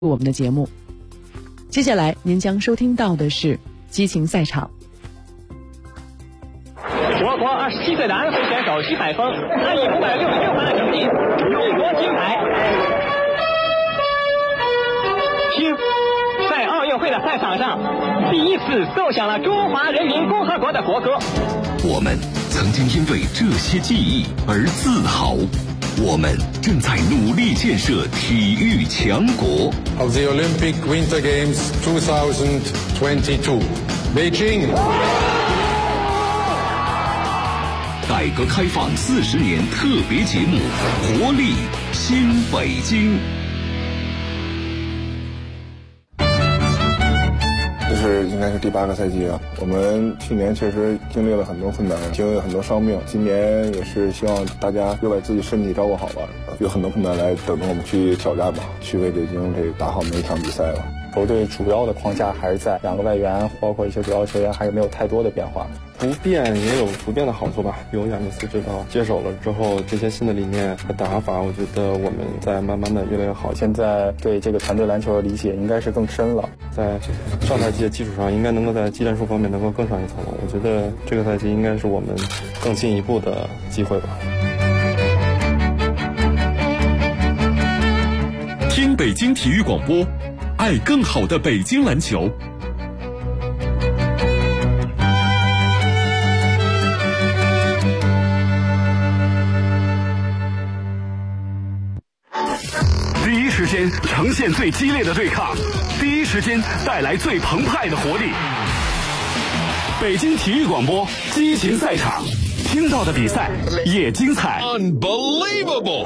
我们的节目。接下来您将收听到的是激情赛场。 我国27岁的安徽选手徐海峰，他以566分的成绩勇夺金牌。听，在奥运会的赛场上，第一次奏响了中华人民共和国的国歌。 我们曾经因为这些记忆而自豪。我们正在努力建设体育强国。 Of the Olympic Winter Games 2022, Beijing。 改革开放40年特别节目，活力新北京。 这是应该是第8个赛季了。我们去年确实经历了很多困难，经历了很多伤病。今年也是希望大家又把自己身体照顾好吧，有很多困难来等着我们去挑战吧，去为北京这打好每一场比赛吧。 球队主要的框架还是在2个外援，包括一些主要球员，还是没有太多的变化。 不变也有不变的好处吧。由亚尼斯指导接手了之后，这些新的理念和打法，我觉得我们在慢慢的越来越好。 现在对这个团队篮球的理解应该是更深了， 在上赛季的基础上，应该能够在技战术方面能够更上一层楼。我觉得这个赛季应该是我们更进一步的机会吧。 听北京体育广播，爱更好的北京篮球。第一时间呈现最激烈的对抗，第一时间带来最澎湃的活力。北京体育广播激情赛场，听到的比赛也精彩。Unbelievable！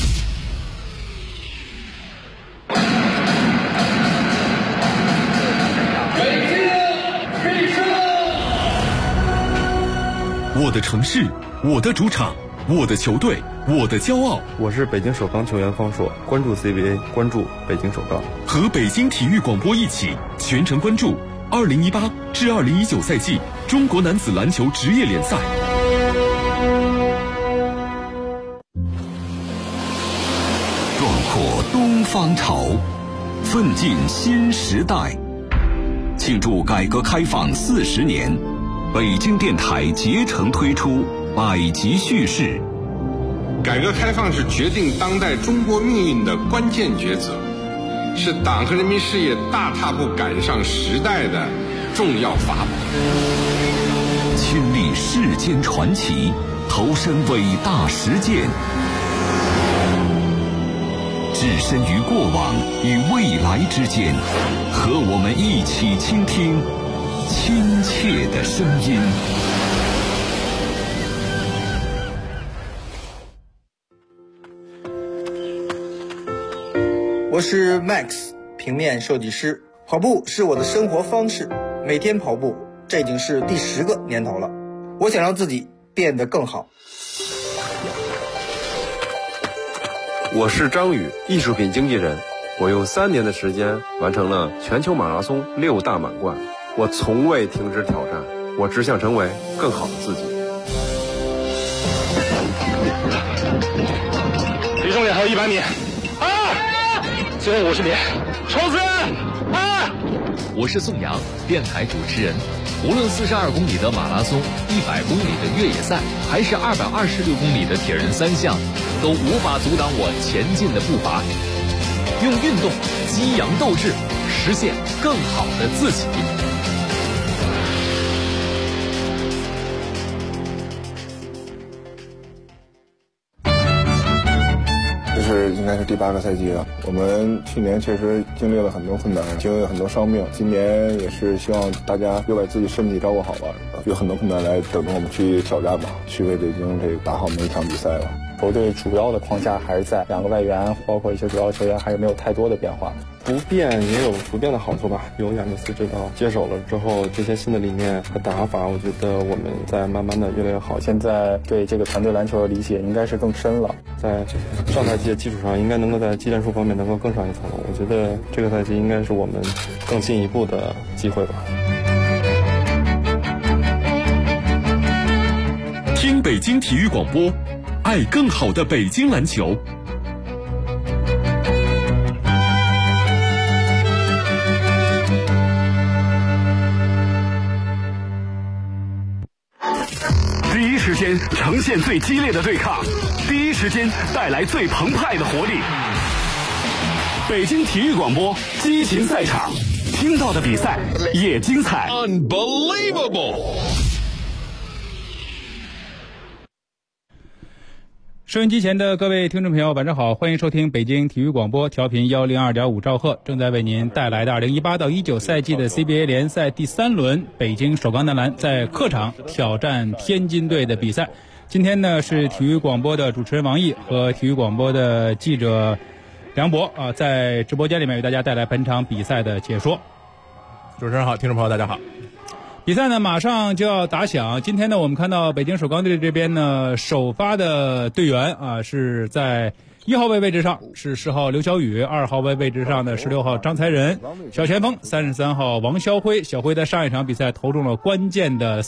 我的城市，我的主场，我的球队，我的骄傲。 我是北京首钢球员方硕，关注 CBA， 关注北京首钢， 和北京体育广播一起全程关注2018至2019赛季中国男子篮球职业联赛。壮阔东方潮，奋进新时代。庆祝改革开放40年，北京电台竭诚推出百集叙事。 改革开放是决定当代中国命运的关键抉择，是党和人民事业大踏步赶上时代的重要法宝。 亲历世间传奇，投身伟大实践，置身于过往与未来之间，和我们一起倾听亲切的声音。 我是 Max， 平面设计师。跑步是我的生活方式，每天跑步，这已经是第10个年头了。我想让自己变得更好。 我是张宇，艺术品经纪人。我用3年的时间完成了全球马拉松6大满贯。我从未停止挑战，我只想成为更好的自己。 离终点还有100米。最后50米，冲刺！ 我是宋阳，电台主持人。无论42公里的马拉松、100公里的越野赛，还是226公里的铁人3项，都无法阻挡我前进的步伐。用运动激扬斗志，实现更好的自己。 应该是第8个赛季了。我们去年确实经历了很多困难，经历了很多伤病。今年也是希望大家又把自己身体照顾好吧，有很多困难来等着我们去挑战吧，去为北京这打好每一场比赛吧。 球队主要的框架还是在2个外援，包括一些主要球员，还是没有太多的变化。 不变也有不变的好处吧。由亚尼斯指导接手了之后，这些新的理念和打法，我觉得我们在慢慢的越来越好。 现在对这个团队篮球的理解应该是更深了， 在上赛季的基础上，应该能够在技战术方面能够更上一层楼。我觉得这个赛季应该是我们更进一步的机会吧。 听北京体育广播，爱更好的北京篮球。 间呈现最激烈的对抗，第一时间带来最澎湃的活力。北京体育广播，激情赛场，听到的比赛也精彩。 Unbelievable！ 收音机前的各位听众朋友，晚上好，欢迎收听北京体育广播，调频102.5兆赫，正在为您带来的2018到19赛季的 CBA 联赛第3轮，北京首钢男篮在客场挑战天津队的比赛。今天呢是体育广播的主持人王毅和体育广播的记者梁博在直播间里面为大家带来本场比赛的解说。 主持人好，听众朋友大家好。 比赛呢马上就要打响，今天呢我们看到北京首钢队这边呢首发的队员是在1号位置上是10号刘晓宇，2号位置上的16号张才仁，小前锋33号王肖辉，小辉在上一场比赛投中了关键的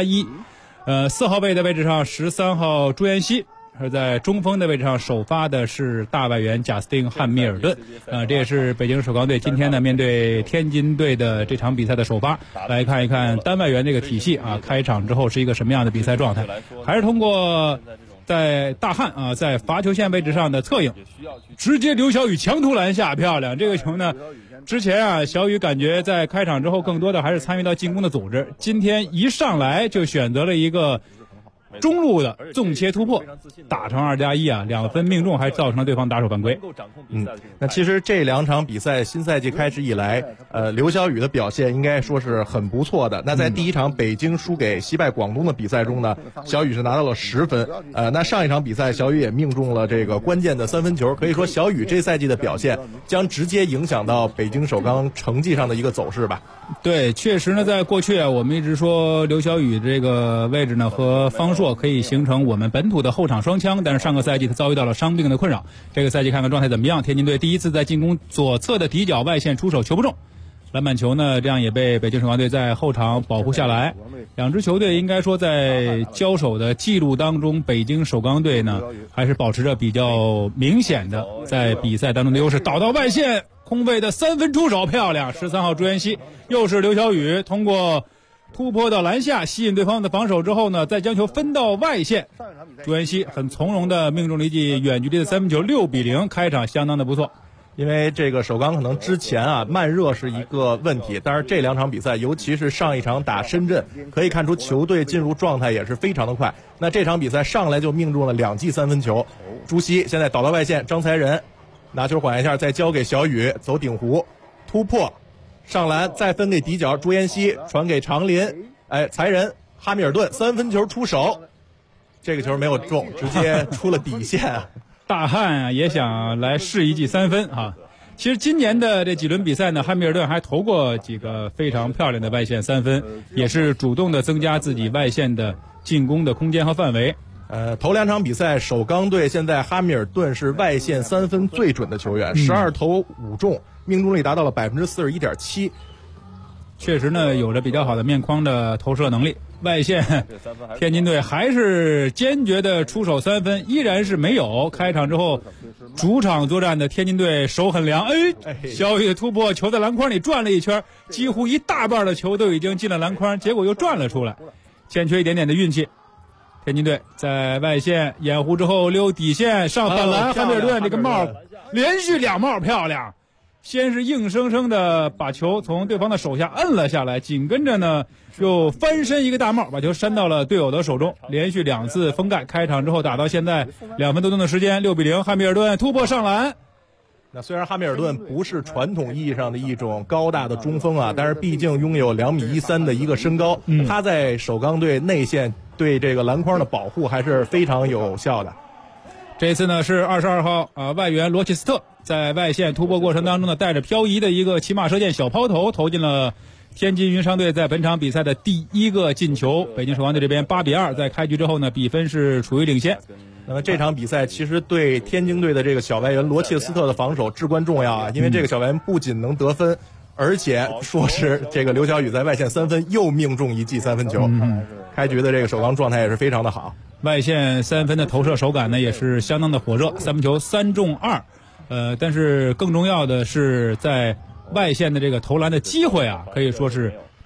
3+1。4号位的位置上13号朱彦西，而在中锋的位置上首发的是大外援贾斯汀·汉密尔顿。这也是北京首钢队今天呢面对天津队的这场比赛的首发。来看一看单外援这个体系开场之后是一个什么样的比赛状态，还是通过在大汉在罚球线位置上的策应，直接刘晓宇强突篮下，漂亮。这个球呢之前小宇感觉在开场之后更多的还是参与到进攻的组织，今天一上来就选择了一个中路的纵切突破，打成2+1，2分命中，还造成了对方打手犯规。 那其实这2场比赛新赛季开始以来，刘晓宇的表现应该说是很不错的。那在第一场北京输给西拜广东的比赛中呢，小宇是拿到了10分。那上一场比赛小宇也命中了这个关键的3分球，可以说小宇这赛季的表现将直接影响到北京首钢成绩上的一个走势吧。 对，确实呢，在过去我们一直说刘晓宇这个位置呢和方硕可以形成我们本土的后场双枪，但是上个赛季他遭遇到了伤病的困扰，这个赛季看看状态怎么样。天津队第一次在进攻左侧的底角外线出手球不中，篮板球呢这样也被北京首钢队在后场保护下来。两支球队应该说在交手的记录当中，北京首钢队呢还是保持着比较明显的在比赛当中的优势，导到外线空位的3分出手，漂亮。13号朱彦西，又是刘晓宇通过突破到篮下吸引对方的防守之后呢，再将球分到外线，朱彦西很从容的命中了一记远距离的3分球，6-0，开场相当的不错。 因为这个首钢可能之前慢热是一个问题，但是这2场比赛，尤其是上一场打深圳，可以看出球队进入状态也是非常的快。那这场比赛上来就命中了2记3分球，朱熹现在倒到外线，张才仁拿球缓一下，再交给小宇走顶弧突破上篮，再分给底角朱彦西，传给长林，才仁哈密尔顿3分球出手，这个球没有中，直接出了底线。 大汉也想来试一记3分其实今年的这几轮比赛呢，汉密尔顿还投过几个非常漂亮的外线3分，也是主动的增加自己外线的进攻的空间和范围。 头2场比赛，首钢队现在哈密尔顿是外线3分最准的球员，12投5中，命中率达到了41.7%。 确实呢，有着比较好的面框的投射能力。外线，天津队还是坚决的出手3分，依然是没有。开场之后，主场作战的天津队手很凉，小宇的突破，球在篮筐里转了一圈，几乎一大半的球都已经进了篮筐，结果又转了出来，欠缺一点点的运气。天津队在外线掩护之后溜底线上反篮，汉密尔顿这个帽连续2帽漂亮，先是硬生生的把球从对方的手下摁了下来，紧跟着呢又翻身一个大帽把球扇到了队友的手中，连续2次封盖。开场之后打到现在2分多钟的时间，6-0，汉密尔顿突破上篮。 那虽然哈密尔顿不是传统意义上的一种高大的中锋但是毕竟拥有2.13米的一个身高，他在首钢队内线对这个篮筐的保护还是非常有效的。 这次呢是22号外援罗切斯特在外线突破过程当中呢，带着漂移的一个骑马射箭小抛投投进了天津云商队在本场比赛的第1个进球。北京首钢队这边8-2，在开局之后呢比分是处于领先。 那么这场比赛其实对天津队的这个小外援罗切斯特的防守至关重要因为这个小外援不仅能得分，而且说是这个刘晓宇在外线3分又命中1记3分球，开局的这个首钢状态也是非常的好， 外线3分的投射手感呢也是相当的火热，3分球3中2。但是更重要的是在外线的这个投篮的机会可以说是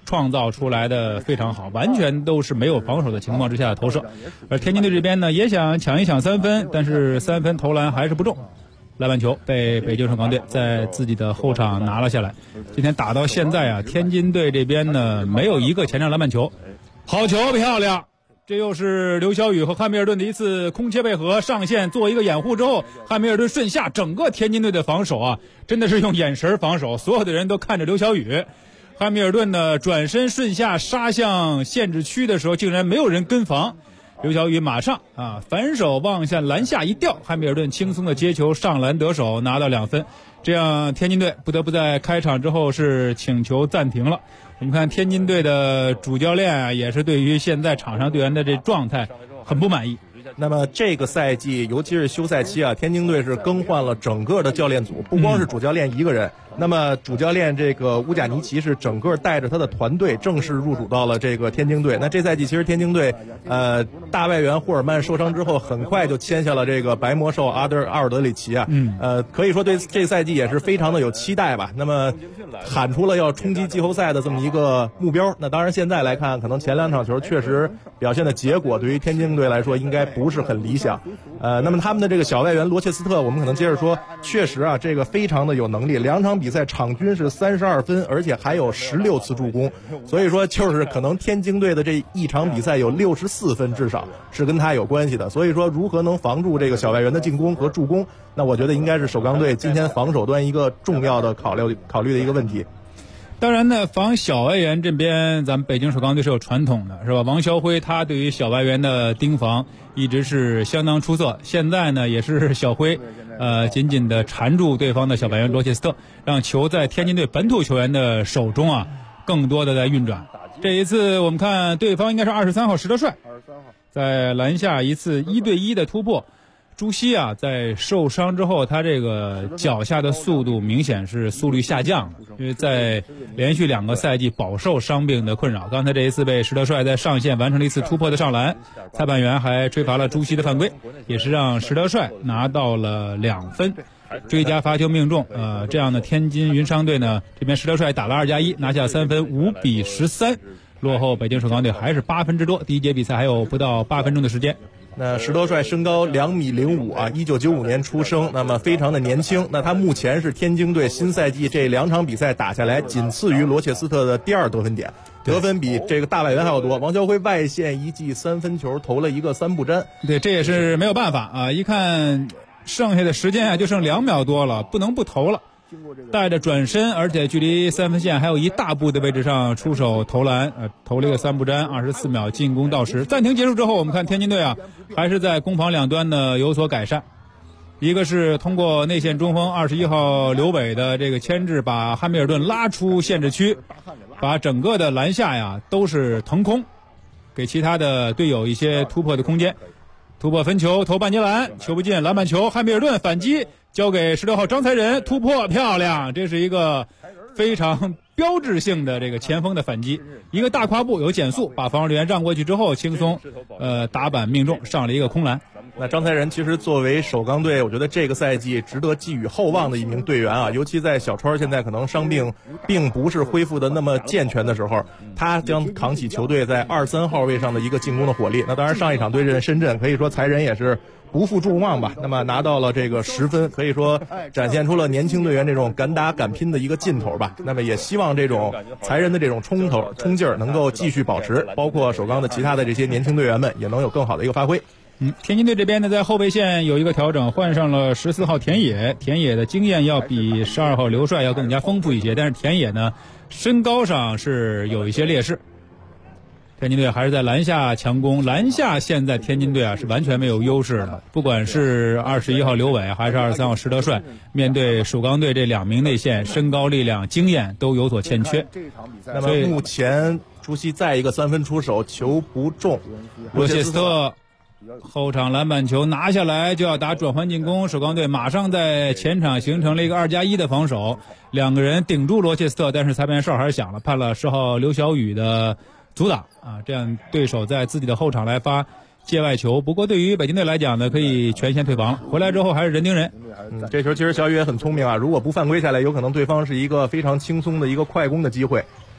创造出来的非常好，完全都是没有防守的情况之下的投射。而天津队这边呢也想抢一抢3分，但是3分投篮还是不中，篮板球被北京首钢队在自己的后场拿了下来。今天打到现在啊，天津队这边呢没有一个前场篮板球。好球，漂亮！这又是刘晓宇和汉密尔顿的一次空切配合，上线做一个掩护之后，汉密尔顿顺下，整个天津队的防守啊，真的是用眼神防守，所有的人都看着刘晓宇。汉密尔顿呢转身顺下杀向限制区的时候，竟然没有人跟防。刘晓宇马上反手往下篮下一吊，汉密尔顿轻松的接球上篮得手，拿到2分。这样天津队不得不在开场之后是请求暂停了。我们看天津队的主教练也是对于现在场上队员的这状态很不满意。 那么这个赛季，尤其是休赛期啊，天津队是更换了整个的教练组，不光是主教练一个人。那么主教练这个乌贾尼奇是整个带着他的团队正式入主到了这个天津队。那这赛季其实天津队大外援霍尔曼受伤之后，很快就签下了这个白魔兽阿尔德里奇啊。可以说对这赛季也是非常的有期待吧。那么喊出了要冲击季后赛的这么一个目标。那当然现在来看，可能前2场球确实表现的结果对于天津队来说应该不是很理想。那么他们的这个小外援罗切斯特，我们可能接着说，确实啊，这个非常的有能力，2场比赛场均是32分，而且还有16次助攻，所以说就是可能天津队的这一场比赛有64分至少是跟他有关系的。所以说如何能防住这个小外援的进攻和助攻，那我觉得应该是首钢队今天防守端一个重要的考虑的一个问题。 当然呢，防小外援这边咱们北京首钢队是有传统的，是吧？王霄辉他对于小外援的盯防一直是相当出色，现在呢也是小辉紧紧的缠住对方的小外援罗切斯特，让球在天津队本土球员的手中啊更多的在运转。这一次我们看对方应该是23号石德帅，在篮下一次1对1的突破。朱熹啊，在受伤之后，他这个脚下的速度明显是速率下降了，因为在连续2个赛季饱受伤病的困扰。刚才这一次被石德帅在上线完成了一次突破的上篮，裁判员还吹罚了朱熹的犯规，也是让石德帅拿到了2分，追加罚球命中。这样的天津云商队呢，这边石德帅打了2+1，拿下3分，5比13，落后北京首钢队还是8分之多。第一节比赛还有不到8分钟的时间。 那石德帅身高2.05米啊，1995年出生，那么非常的年轻。那他目前是天津队新赛季这2场比赛打下来，仅次于罗切斯特的第2得分点，得分比这个大外援还要多。王霄辉外线一记3分球投了一个3不沾， 对，这也是没有办法啊！一看剩下的时间啊，就剩2秒多了，不能不投了。带着转身，而且距离3分线还有一大步的位置上出手投篮，投了一个3不沾，24秒进攻到时。暂停结束之后，我们看天津队啊，还是在攻防两端呢有所改善。一个是通过内线中锋21号刘伟的这个牵制，把汉密尔顿拉出限制区，把整个的篮下呀都是腾空，给其他的队友一些突破的空间。突破分球，投半截篮，球不进，篮板球，汉密尔顿反击，交给16号张才仁，突破漂亮，这是一个非常标志性的这个前锋的反击，一个大跨步有减速，把防守队员让过去之后，轻松打板命中，上了一个空篮。 那张才仁其实作为首钢队，我觉得这个赛季值得寄予厚望的一名队员啊，尤其在小川现在可能伤病并不是恢复的那么健全的时候，他将扛起球队在23号位上的一个进攻的火力。那当然上一场对阵深圳，可以说才仁也是不负众望吧，那么拿到了这个10分，可以说展现出了年轻队员这种敢打敢拼的一个劲头吧。那么也希望这种才仁的这种冲劲儿能够继续保持，包括首钢的其他的这些年轻队员们也能有更好的一个发挥。 天津队这边呢，在后卫线有一个调整，换上了14号田野。田野的经验要比12号刘帅要更加丰富一些，但是田野呢，身高上是有一些劣势。天津队还是在篮下强攻，篮下现在天津队啊是完全没有优势的，不管是21号刘伟还是23号石德帅，面对首钢队这2名内线，身高、力量、经验都有所欠缺。 那么目前朱熹再一个3分出手，球不中， 罗切斯特后场篮板球拿下来就要打转换进攻，首钢队马上在前场形成了一个2+1的防守，2个人顶住罗切斯特，但是裁判员哨还是响了，判了10号刘晓宇的阻挡啊，这样对手在自己的后场来发界外球。不过对于北京队来讲呢，可以全线退防了，回来之后还是人盯人。 这球其实小宇也很聪明啊，如果不犯规下来，有可能对方是一个非常轻松的一个快攻的机会。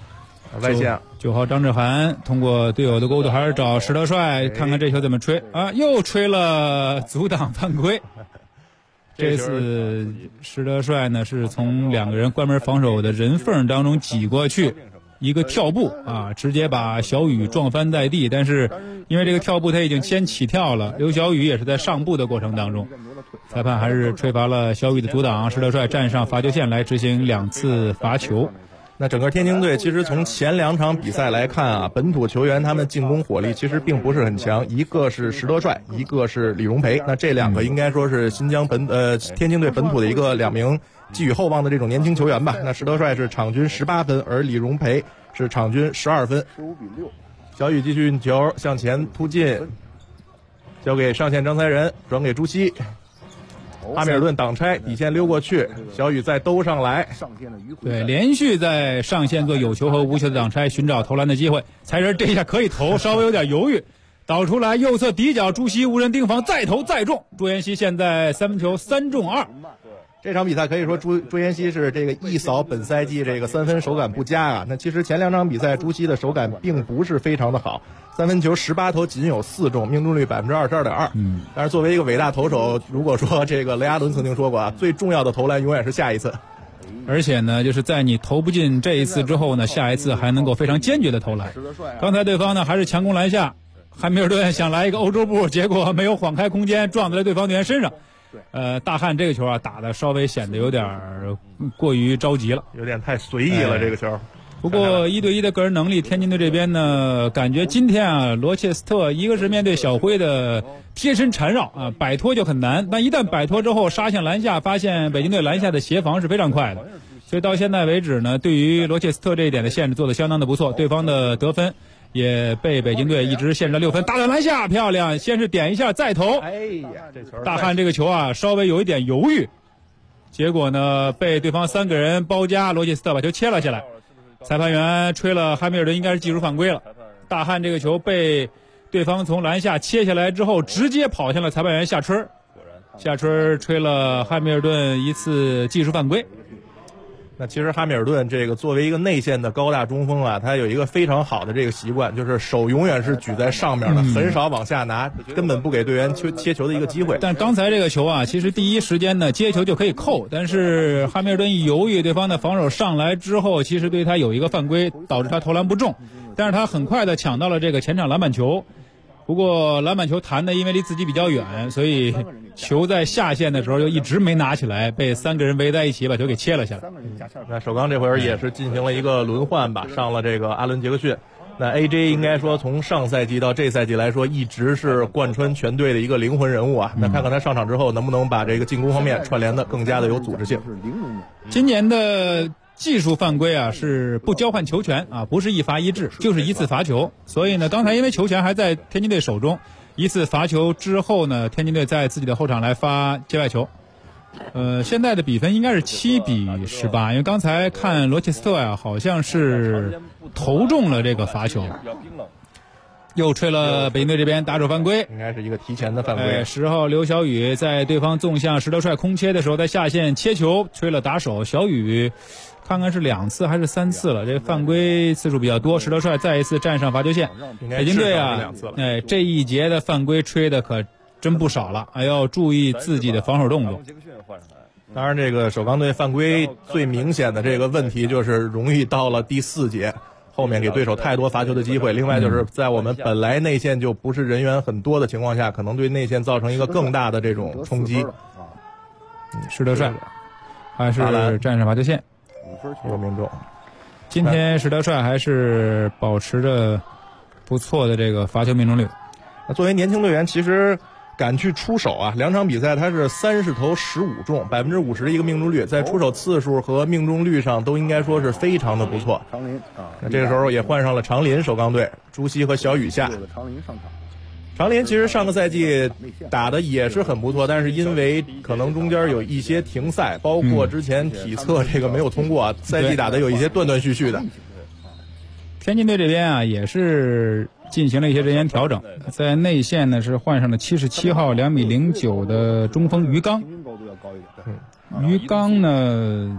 外线 9号张志涵通过队友的勾渡，还是找石德帅看看这球怎么吹啊，又吹了阻挡犯规。这次石德帅呢是从2个人关门防守的人缝当中挤过去，一个跳步啊，直接把小雨撞翻在地。但是因为这个跳步他已经先起跳了，刘小雨也是在上步的过程当中，裁判还是吹罚了小雨的阻挡，石德帅站上罚球线来执行2次罚球。 那整个天津队其实从前2场比赛来看啊，本土球员他们进攻火力其实并不是很强，一个是石德帅，一个是李荣培。那这2个应该说是新疆天津队本土的2名寄予厚望的这种年轻球员吧。那石德帅是场均18分，而李荣培是场均12分。小雨继续运球向前突进，交给上线张才仁，转给朱熹。哈密尔顿挡拆，底线溜过去，小雨再兜上来。 对，连续在上线做有球和无球的挡拆，寻找投篮的机会。才仁这一下可以投，稍微有点犹豫，导出来右侧底角，朱熹无人盯防，再投再中。朱彦西现在3分球3中2。 这场比赛可以说朱彦西是这个一扫本赛季这个3分手感不佳啊。那其实前2场比赛朱熹的手感并不是非常的好，3分球18投仅有4中，命中率22.2%。但是作为一个伟大投手，如果说这个雷阿伦曾经说过啊，最重要的投篮永远是下一次。 而且呢，就是在你投不进这一次之后呢，下一次还能够非常坚决的投篮。刚才对方呢还是强攻篮下，汉密尔顿想来一个欧洲步，结果没有晃开空间，撞在了对方队员身上。大汉这个球啊打得稍微显得有点过于着急了， 有点太随意了这个球。 不过1对1的个人能力，天津队这边呢，感觉今天啊，罗切斯特一个是面对小辉的贴身缠绕啊，摆脱就很难，但一旦摆脱之后杀向篮下，发现北京队篮下的协防是非常快的，所以到现在为止呢，对于罗切斯特这一点的限制做得相当的不错，对方的得分也被北京队一直限制了6分，打到篮下漂亮，先是点一下再投。 哎呀，这球大汉这个球啊稍微有一点犹豫，结果呢被对方3个人包夹，罗切斯特把球切了下来。裁判员吹了汉密尔顿应该是技术犯规了，大汉这个球被对方从篮下切下来之后，直接跑向了裁判员夏春，夏春吹了汉密尔顿1次技术犯规。 那其实哈密尔顿这个作为一个内线的高大中锋啊，他有一个非常好的这个习惯，就是手永远是举在上面的，很少往下拿，根本不给队员切球的一个机会。 但刚才这个球啊，其实第一时间呢接球就可以扣，但是哈密尔顿一犹豫，对方的防守上来之后，其实对他有一个犯规，导致他投篮不中，但是他很快的抢到了这个前场篮板球。不过篮板球弹的因为离自己比较远，所以球在下线的时候就一直没拿起来，被3个人围在一起把球给切了下来。 那首钢这会儿也是进行了一个轮换吧，上了这个阿伦杰克逊。那 AJ 应该说从上赛季到这赛季来说，一直是贯穿全队的一个灵魂人物啊。那看看他上场之后能不能把这个进攻方面串联的更加的有组织性。 今年的技术犯规啊是不交换球权啊，不是1罚1制，就是1次罚球。所以呢，刚才因为球权还在天津队手中，1次罚球之后呢，天津队在自己的后场来发界外球。现在的比分应该是7比18，因为刚才看罗切斯特啊，好像是投中了这个罚球。又吹了北京队这边打手犯规， 应该是一个提前的犯规。 10号刘小雨在对方纵向石德帅空切的时候，在下线切球，吹了打手。小雨看看是2次还是3次了，这个犯规次数比较多。石德帅再一次站上罚球线。北京队啊，这一节的犯规吹的可真不少了，还要注意自己的防守动作。 当然，这个首钢队犯规最明显的这个问题就是容易到了第4节。后面给对手太多罚球的机会，另外就是在我们本来内线就不是人员很多的情况下，可能对内线造成一个更大的这种冲击。 石德帅还是站上罚球线 ，5分球命中。 今天石德帅还是保持着不错的这个罚球命中率。 那作为年轻队员，其实敢去出手啊！2场比赛他是30投15中，50%的一个命中率，在出手次数和命中率上都应该说是非常的不错。 长林啊， 那这个时候也换上了长林首钢队，朱熹和小雨下。 长林上场。 长林其实上个赛季打的也是很不错，但是因为可能中间有一些停赛，包括之前体测这个没有通过，赛季打的有一些断断续续的。 天津队这边啊也是进行了一些人员调整，在内线呢是换上了77号2.09米的中锋于刚。于刚呢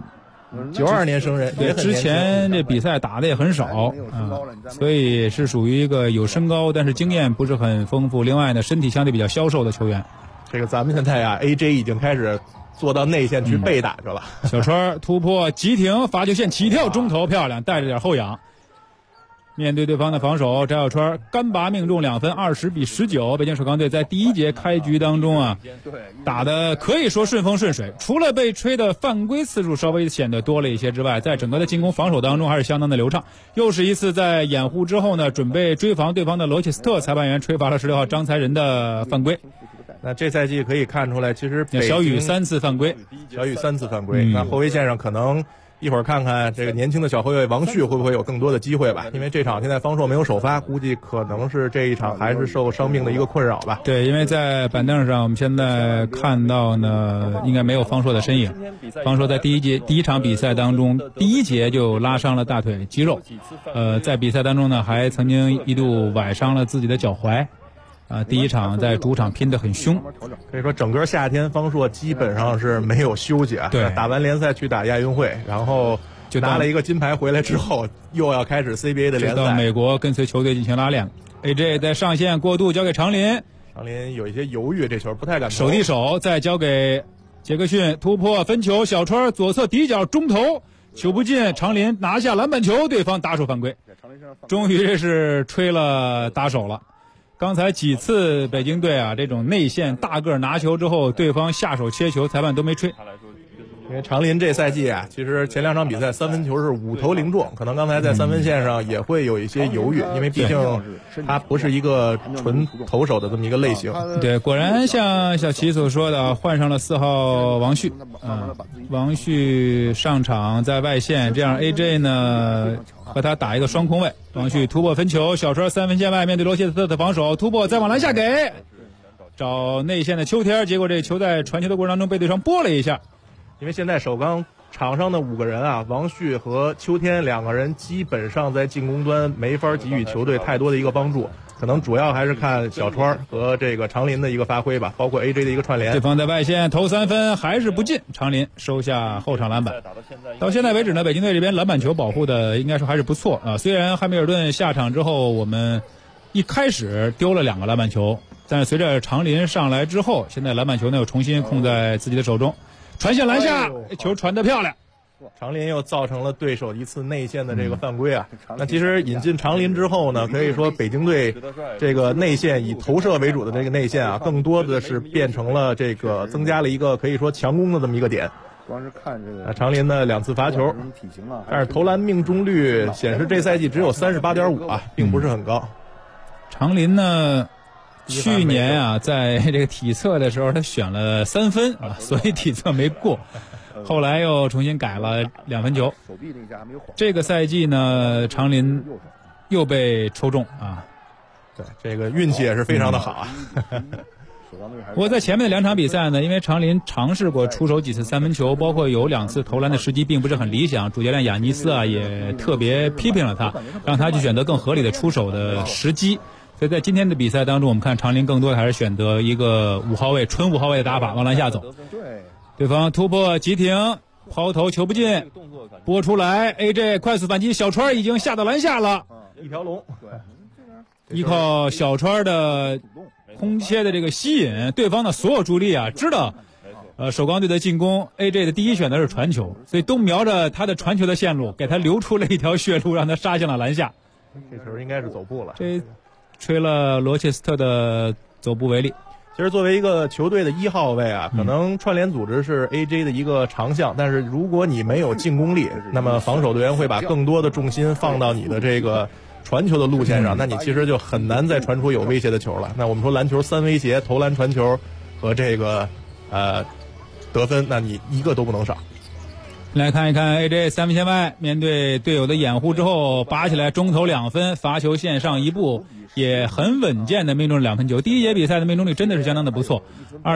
92年生人， 对，之前这比赛打的也很少所以是属于一个有身高但是经验不是很丰富，另外呢身体相对比较消瘦的球员。 这个咱们现在啊 AJ 已经开始做到内线去背打去了。 小川突破急停，罚球线起跳中投漂亮，带着点后仰。面对对方的防守，翟小川干拔命中2分，20-19。北京首钢队在第一节开局当中啊，打的可以说顺风顺水，除了被吹的犯规次数稍微显得多了一些之外，在整个的进攻防守当中还是相当的流畅。又是一次在掩护之后呢，准备追防对方的罗切斯特，裁判员吹罚了16号张才仁的犯规。 那这赛季可以看出来，其实小雨3次犯规， 那后卫线上可能一会儿看看这个年轻的小后卫王旭会不会有更多的机会吧？因为这场现在方硕没有首发，估计可能是这一场还是受伤病的一个困扰吧。 对，因为在板凳上我们现在看到呢，应该没有方硕的身影。方硕在第一场比赛当中，第一节就拉伤了大腿肌肉，在比赛当中呢，还曾经一度崴伤了自己的脚踝。第一场在主场拼得很凶， 可以说整个夏天方硕基本上是没有休息啊。 对， 打完联赛去打亚运会，然后就拿了一个金牌回来之后，又要开始 CBA 的联赛， 到美国跟随球队进行拉练。AJ 在上线过渡交给长林， 长林有一些犹豫，这球不太敢投， 手递手，再交给杰克逊，突破分球，小川左侧底角中投，球不进，长林拿下篮板球，对方打手犯规，终于这是吹了打手了。刚才几次北京队啊，这种内线大个拿球之后，对方下手切球，裁判都没吹。 因为长林这赛季啊，其实前2场比赛3分球是5投0中，可能刚才在3分线上也会有一些犹豫，因为毕竟他不是一个纯投手的这么一个类型。 对，果然像小齐所说的，换上了4号王旭，王旭上场在外线，这样 AJ 呢和他打一个双空位。王旭突破分球，小川3分线外，面对罗切斯特的防守，突破再往篮下给找内线的秋天，结果这球在传球的过程当中被对方拨了一下。 因为现在首钢场上的5个人啊，王旭和秋天2个人基本上在进攻端没法给予球队太多的一个帮助，可能主要还是看小川和这个长林的一个发挥吧，包括 AJ 的一个串联。 对方在外线投3分还是不进，长林收下后场篮板。到现在为止呢，北京队这边篮板球保护的应该说还是不错啊。虽然汉密尔顿下场之后，我们一开始丢了2个篮板球，但是随着长林上来之后，现在篮板球呢又重新控在自己的手中。传线篮下，球传得漂亮。 长林又造成了对手一次内线的这个犯规啊。那其实引进长林之后呢，可以说北京队这个内线以投射为主的这个内线啊，更多的是变成了这个增加了一个可以说强攻的这么一个点。 光是看这个长林的2次罚球，但是投篮命中率显示这赛季只有38.5啊，并不是很高。 长林呢？去年啊，在这个体测的时候，他选了3分啊，所以体测没过。后来又重新改了2分球。这个赛季呢，长林又被抽中啊。 对，这个运气也是非常的好啊。 不过在前面的2场比赛呢，因为长林尝试过出手几次3分球，包括有2次投篮的时机并不是很理想，主教练雅尼斯啊也特别批评了他，让他去选择更合理的出手的时机。所以在今天的比赛当中，我们看长林更多的还是选择一个5号位纯5号位的打法，往篮下走。对方突破急停，抛投球不进，拨出来 AJ 快速反击，小川已经下到篮下了， 一条龙。 依靠小川的空切的这个吸引，对方的所有助力啊，知道首钢队的进攻 AJ 的第一选择是传球，所以都瞄着他的传球的线路，给他留出了一条血路，让他杀向了篮下。 这球应该是走步了， 这吹了罗切斯特的走步为例。 其实作为一个球队的1号位啊，可能串联组织是 AJ 的一个长项，但是如果你没有进攻力，那么防守队员会把更多的重心放到你的这个传球的路线上，那你其实就很难再传出有威胁的球了。那我们说篮球3威胁，投篮、传球和这个得分，那你一个都不能少。 来看一看 AJ 3分线外，面对队友的掩护之后拔起来中投2分，罚球线上一步，也很稳健的命中了2分球。第一节比赛的命中率真的是相当的不错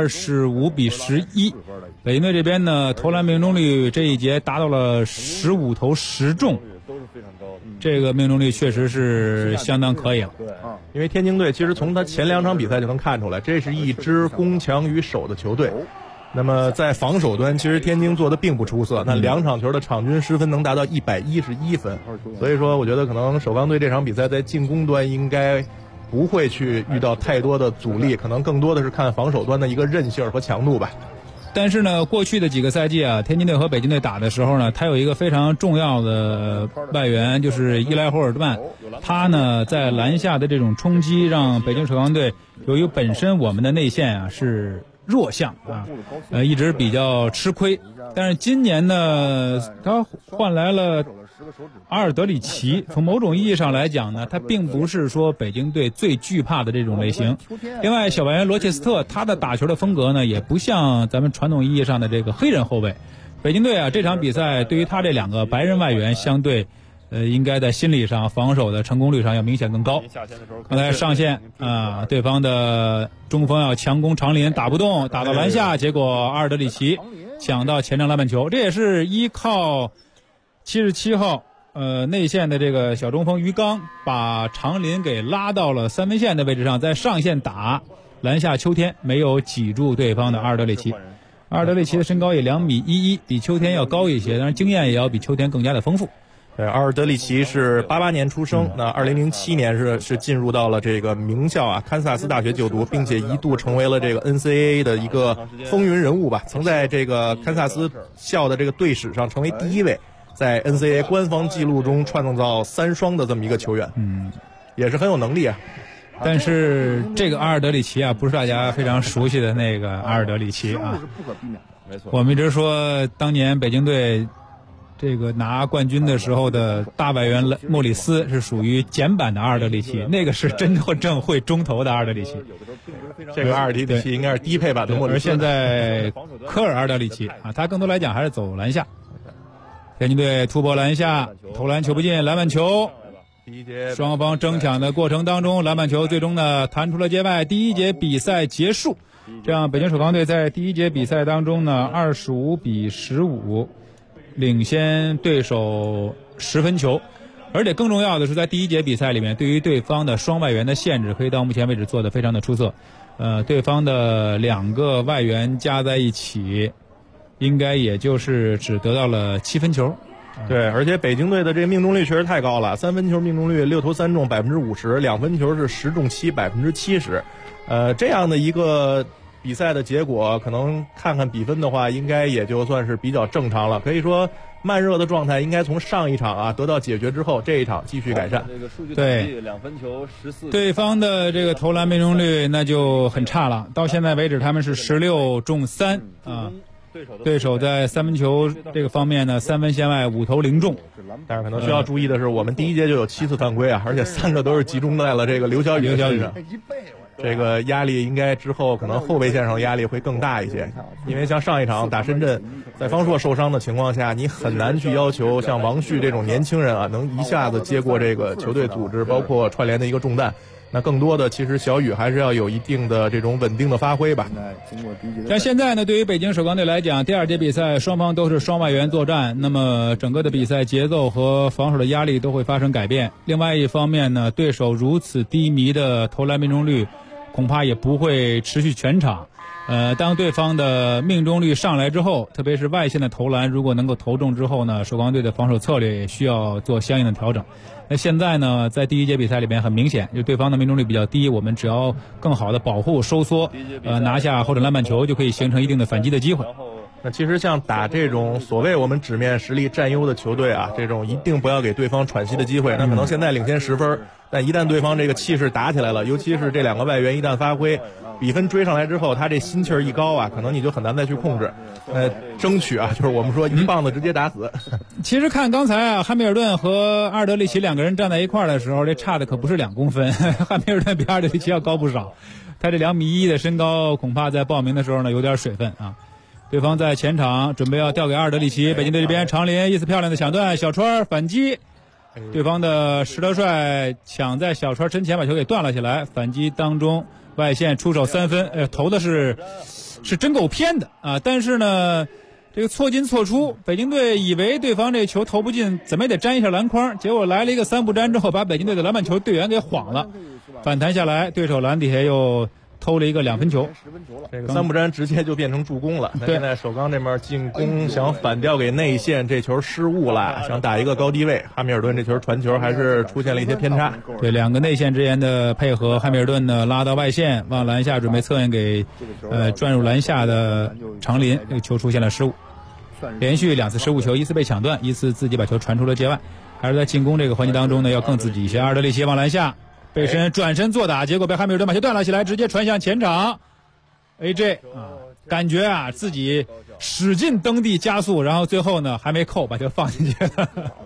，25-11。北京队这边呢，投篮命中率这一节达到了15投10中，这个命中率确实是相当可以了。 因为天津队其实从他前2场比赛就能看出来，这是一支攻强于守的球队。 那么在防守端，其实天津做的并不出色，那2场球的场均失分能达到111分，所以说我觉得可能首钢队这场比赛在进攻端应该不会去遇到太多的阻力，可能更多的是看防守端的一个韧性和强度吧。 但是呢，过去的几个赛季啊，天津队和北京队打的时候呢，他有一个非常重要的外援，就是伊莱霍尔曼。他呢在篮下的这种冲击，让北京首钢队由于本身我们的内线啊是弱项啊，一直比较吃亏。但是今年呢，他换来了阿尔德里奇，从某种意义上来讲呢，他并不是说北京队最惧怕的这种类型。另外，小外援罗切斯特，他的打球的风格呢，也不像咱们传统意义上的这个黑人后卫。北京队啊，这场比赛对于他这2个白人外援，相对应该在心理上、防守的成功率上要明显更高。刚才上线啊，对方的中锋要强攻长林，打不动，打到篮下，结果阿尔德里奇抢到前场篮板球，这也是依靠77号内线的这个小中锋于刚把长林给拉到了3分线的位置上，在上线打篮下秋天，没有挤住对方的阿尔德里奇。阿尔德里奇的身高也2.11米，比秋天要高一些，当然经验也要比秋天更加的丰富。 对，阿尔德里奇是88年出生，那2007年是进入到了这个名校啊堪萨斯大学就读，并且一度成为了这个 NCAA 的一个风云人物吧，曾在这个堪萨斯校的这个队史上成为第1位在 NCAA 官方记录中创造3双的这么一个球员，也是很有能力啊。 但是这个阿尔德里奇啊，不是大家非常熟悉的那个阿尔德里奇啊。我们一直说当年北京队这个拿冠军的时候的大外援莫里斯是属于简版的阿尔德里奇，那个是真正会中投的阿尔德里奇。 这个阿尔德里奇应该是低配版的莫里斯。 而现在科尔阿尔德里奇啊，他更多来讲还是走篮下。天津队突破篮下，投篮球不进，篮板球。双方争抢的过程当中，篮板球最终呢弹出了界外。第1节比赛结束，这样北京首钢队在第1节比赛当中呢25-15领先对手10分球。而且更重要的是，在第1节比赛里面，对于对方的双外援的限制可以到目前为止做得非常的出色。对方的2个外援加在一起应该也就是只得到了7分球。 对，而且北京队的这个命中率确实太高了，3分球命中率6投3中50%，2分球是10中770%。这样的一个比赛的结果，可能看看比分的话，应该也就算是比较正常了。可以说慢热的状态应该从上一场啊得到解决之后，这一场继续改善。 对，2分球14，对方的这个投篮命中率那就很差了，到现在为止他们是16中3啊。对手在3分球这个方面呢，3分线外5投0中， 但是可能需要注意的是，我们第1节就有7次犯规啊，而且3个都是集中在了这个刘晓宇身上。这个压力应该之后可能后卫线上压力会更大一些，因为像上一场打深圳，在方硕受伤的情况下，你很难去要求像王旭这种年轻人啊，能一下子接过这个球队组织包括串联的一个重担。那更多的其实小雨还是要有一定的这种稳定的发挥吧。 但现在呢，对于北京首钢队来讲，第2节比赛双方都是双外援作战，那么整个的比赛节奏和防守的压力都会发生改变。另外一方面呢，对手如此低迷的投篮命中率恐怕也不会持续全场。当对方的命中率上来之后，特别是外线的投篮如果能够投中之后呢，首钢队的防守策略也需要做相应的调整。那现在呢，在第1节比赛里面很明显，就对方的命中率比较低，我们只要更好的保护收缩，拿下后场篮板球，就可以形成一定的反击的机会。 那其实像打这种所谓我们纸面实力占优的球队啊，这种一定不要给对方喘息的机会。那可能现在领先10分，但一旦对方这个气势打起来了，尤其是这2个外援一旦发挥，比分追上来之后，他这心气儿一高啊，可能你就很难再去控制。争取啊，就是我们说一棒子直接打死。 其实看刚才啊，汉密尔顿和阿尔德里奇2个人站在一块儿的时候，这差的可不是2公分，汉密尔顿比阿尔德里奇要高不少。他这2.11米的身高，恐怕在报名的时候呢有点水分啊。对方在前场准备要调给阿尔德里奇，北京队这边长林一次漂亮的抢断，小川反击，对方的石德帅抢在小川身前把球给断了下来，反击当中外线出手3分，投的是真够偏的啊！但是呢，这个错进错出，北京队以为对方这球投不进，怎么也得粘一下篮筐，结果来了一个3不沾之后，把北京队的篮板球队员给晃了，反弹下来，对手篮底下又偷了一个2分球。 这个三不沾直接就变成助攻了。那现在首钢这边进攻想反调给内线，这球失误了，想打一个高低位。哈密尔顿这球传球还是出现了一些偏差。 对，两个内线之间的配合，哈密尔顿呢拉到外线，往篮下准备侧应给转入篮下的长林，这个球出现了失误。连续2次失误球，一次被抢断，一次自己把球传出了界外。还是在进攻这个环节当中呢，要更自己一些。阿尔德里奇往篮下背身转身做打，结果被哈密尔顿把球断了起来，直接传向前场。AJ 感觉自己使劲蹬地加速，然后最后呢还没扣，把球放进去了。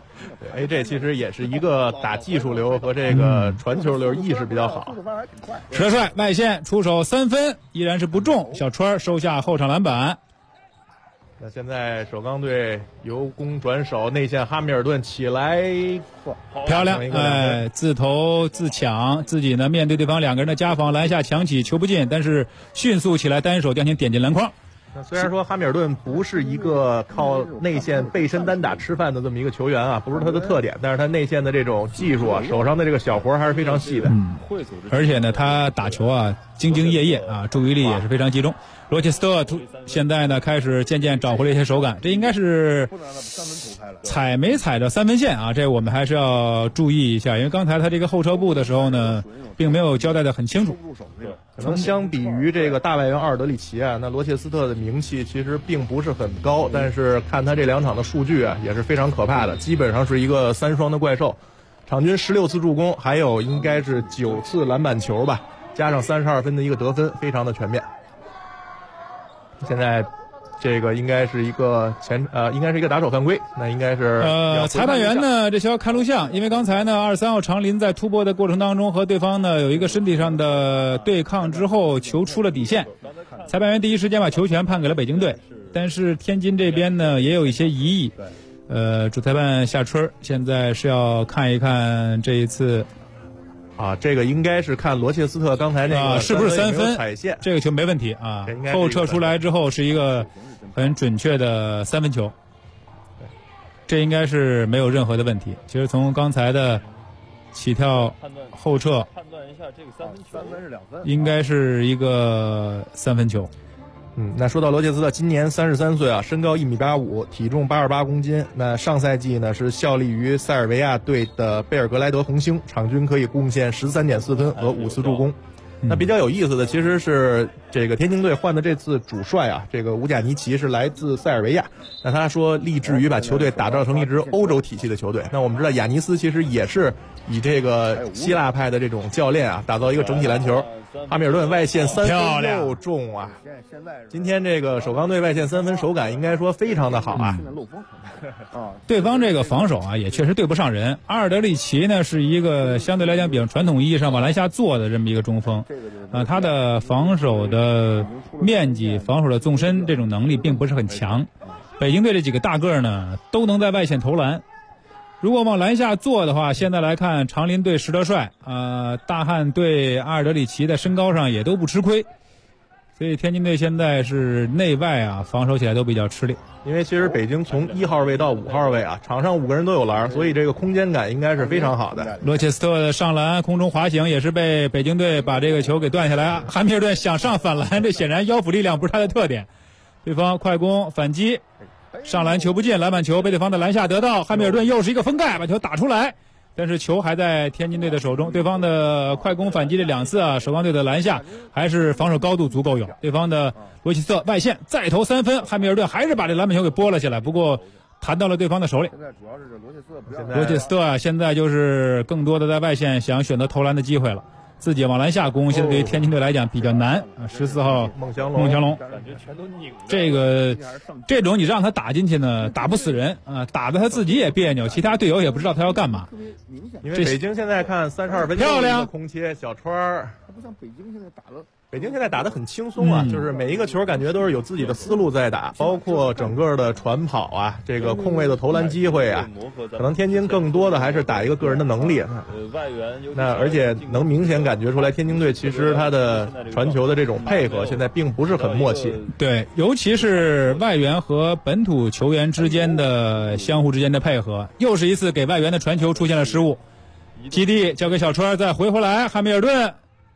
AJ 其实也是一个打技术流和这个传球流意识比较好。 史德帅外线出手3分，依然是不中，小川收下后场篮板。 那现在首钢队由攻转守，内线哈密尔顿起来漂亮，自投自抢，自己呢面对对方2个人的夹防，篮下抢起球不进，但是迅速起来单手将球点进篮筐。 虽然说哈密尔顿不是一个靠内线背身单打吃饭的这么一个球员不是他的特点，但是他内线的这种技术手上的这个小活还是非常细的。 而且呢他打球兢兢业业注意力也是非常集中。罗切斯特现在呢开始渐渐找回了一些手感，这应该是踩没踩着3分线这我们还是要注意一下，因为刚才他这个后撤步的时候呢并没有交代的很清楚。 可能相比于这个大外援阿尔德里奇那罗切斯特的名气其实并不是很高，但是看他这2场的数据也是非常可怕的，基本上是一个3双的怪兽，场均16次助攻，还有应该是9次篮板球吧，加上32分的一个得分，非常的全面。现在这个应该是一个应该是一个打手犯规，那应该是裁判员呢这需要看录像，因为刚才呢23号长林在突破的过程当中和对方呢有一个身体上的对抗之后，球出了底线，裁判员第一时间把球权判给了北京队，但是天津这边呢也有一些疑义。主裁判夏春现在是要看一看这一次这个应该是看罗切斯特刚才那个是不是3分踩线， 这个球没问题后撤出来之后是一个很准确的3分球，这应该是没有任何的问题。其实从刚才的起跳后撤判断一下这个3分是2分， 应该是一个3分球。 那说到罗切斯特，今年33岁身高1.85米，体重88公斤。那上赛季呢是效力于塞尔维亚队的贝尔格莱德红星，场均可以贡献13.4分和5次助攻。那比较有意思的其实是这个天津队换的这次主帅这个乌贾尼奇是来自塞尔维亚。那他说立志于把球队打造成一支欧洲体系的球队。那我们知道亚尼斯其实也是以这个希腊派的这种教练打造一个整体篮球。哈密尔顿外线3分又中今天这个首钢队外线3分手感应该说非常的好对方这个防守也确实对不上人。阿尔德里奇呢是一个相对来讲比较传统意义上往篮下做的这么一个中锋他的防守的面积防守的纵深这种能力并不是很强。北京队这几个大个呢都能在外线投篮，如果往篮下做的话，现在来看长林对石德帅大汉对阿尔德里奇在身高上也都不吃亏，所以天津队现在是内外防守起来都比较吃力。 因为其实北京从1号位到5号位场上5个人都有篮，所以这个空间感应该是非常好的。 罗切斯特的上篮空中滑行也是被北京队把这个球给断下来，哈密尔顿想上反篮，这显然腰腹力量不是他的特点。对方快攻反击，上篮球不进，篮板球被对方的篮下得到，哈密尔顿又是一个封盖把球打出来，但是球还在天津队的手中。对方的快攻反击这2次首钢队的篮下还是防守高度足够有。对方的罗切斯特外线再投3分，哈密尔顿还是把这篮板球给拨了下来，不过弹到了对方的手里。 现在主要是罗切斯特现在就是更多的在外线想选择投篮的机会了，自己往篮下攻现在对于天津队来讲比较难14号孟祥龙感觉全都拧这种你让他打进去呢打不死人打得他自己也别扭，其他队友也不知道他要干嘛。 因为北京现在看32分漂亮空切小川他不像北京现在打了北京现在打得很轻松就是每一个球感觉都是有自己的思路在打，包括整个的传跑这个空位的投篮机会可能天津更多的还是打一个个人的能力那而且能明显感觉出来天津队其实他的传球的这种配合现在并不是很默契。 对，尤其是外援和本土球员之间的相互之间的配合，又是一次给外援的传球出现了失误，基地交给小川再回来，哈密尔顿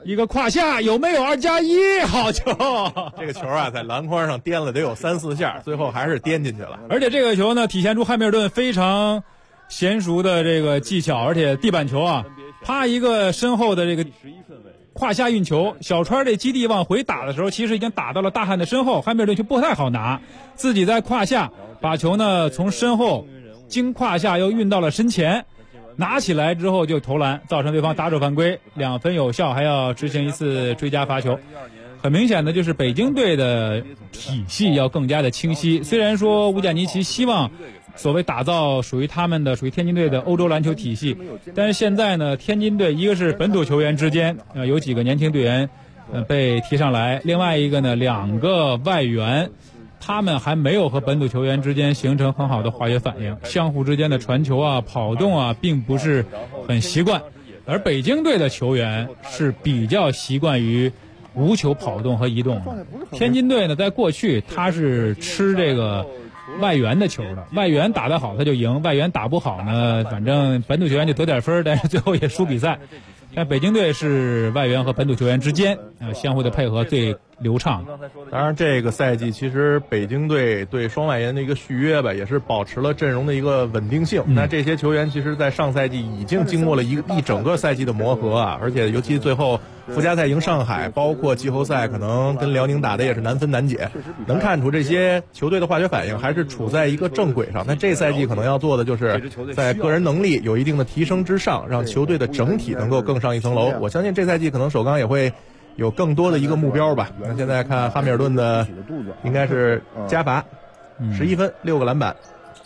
一个胯下有没有2+1？好球！ 这个球啊，在篮筐上颠了得有3、4下，最后还是颠进去了。 而且这个球呢，体现出汉密尔顿非常娴熟的这个技巧，而且地板球啊，啪一个身后的这个胯下运球，小川这基地往回打的时候，其实已经打到了大汉的身后，汉密尔顿就不太好拿，自己在胯下把球呢从身后经胯下又运到了身前，拿起来之后就投篮，造成对方打手犯规，2分有效，还要执行一次追加罚球。很明显的就是北京队的体系要更加的清晰，虽然说乌贾尼奇希望所谓打造属于他们的属于天津队的欧洲篮球体系，但是现在呢，天津队一个是本土球员之间有几个年轻队员被提上来，另外一个呢2个外援，他们还没有和本土球员之间形成很好的化学反应，相互之间的传球啊跑动啊并不是很习惯，而北京队的球员是比较习惯于无球跑动和移动的。天津队呢在过去他是吃这个外援的球的，外援打得好他就赢，外援打不好呢反正本土球员就得点分，但是最后也输比赛。但北京队是外援和本土球员之间相互的配合最流畅。 当然这个赛季其实北京队对双外援的一个续约吧，也是保持了阵容的一个稳定性。那这些球员其实在上赛季已经经过了一整个赛季的磨合啊，而且尤其最后附加赛赢上海，包括季后赛可能跟辽宁打的也是难分难解，能看出这些球队的化学反应还是处在一个正轨上。那这赛季可能要做的就是在个人能力有一定的提升之上，让球队的整体能够更上一层楼。我相信这赛季可能首钢也会有更多的一个目标吧。那现在看哈密尔顿的应该是加罚11分6个篮板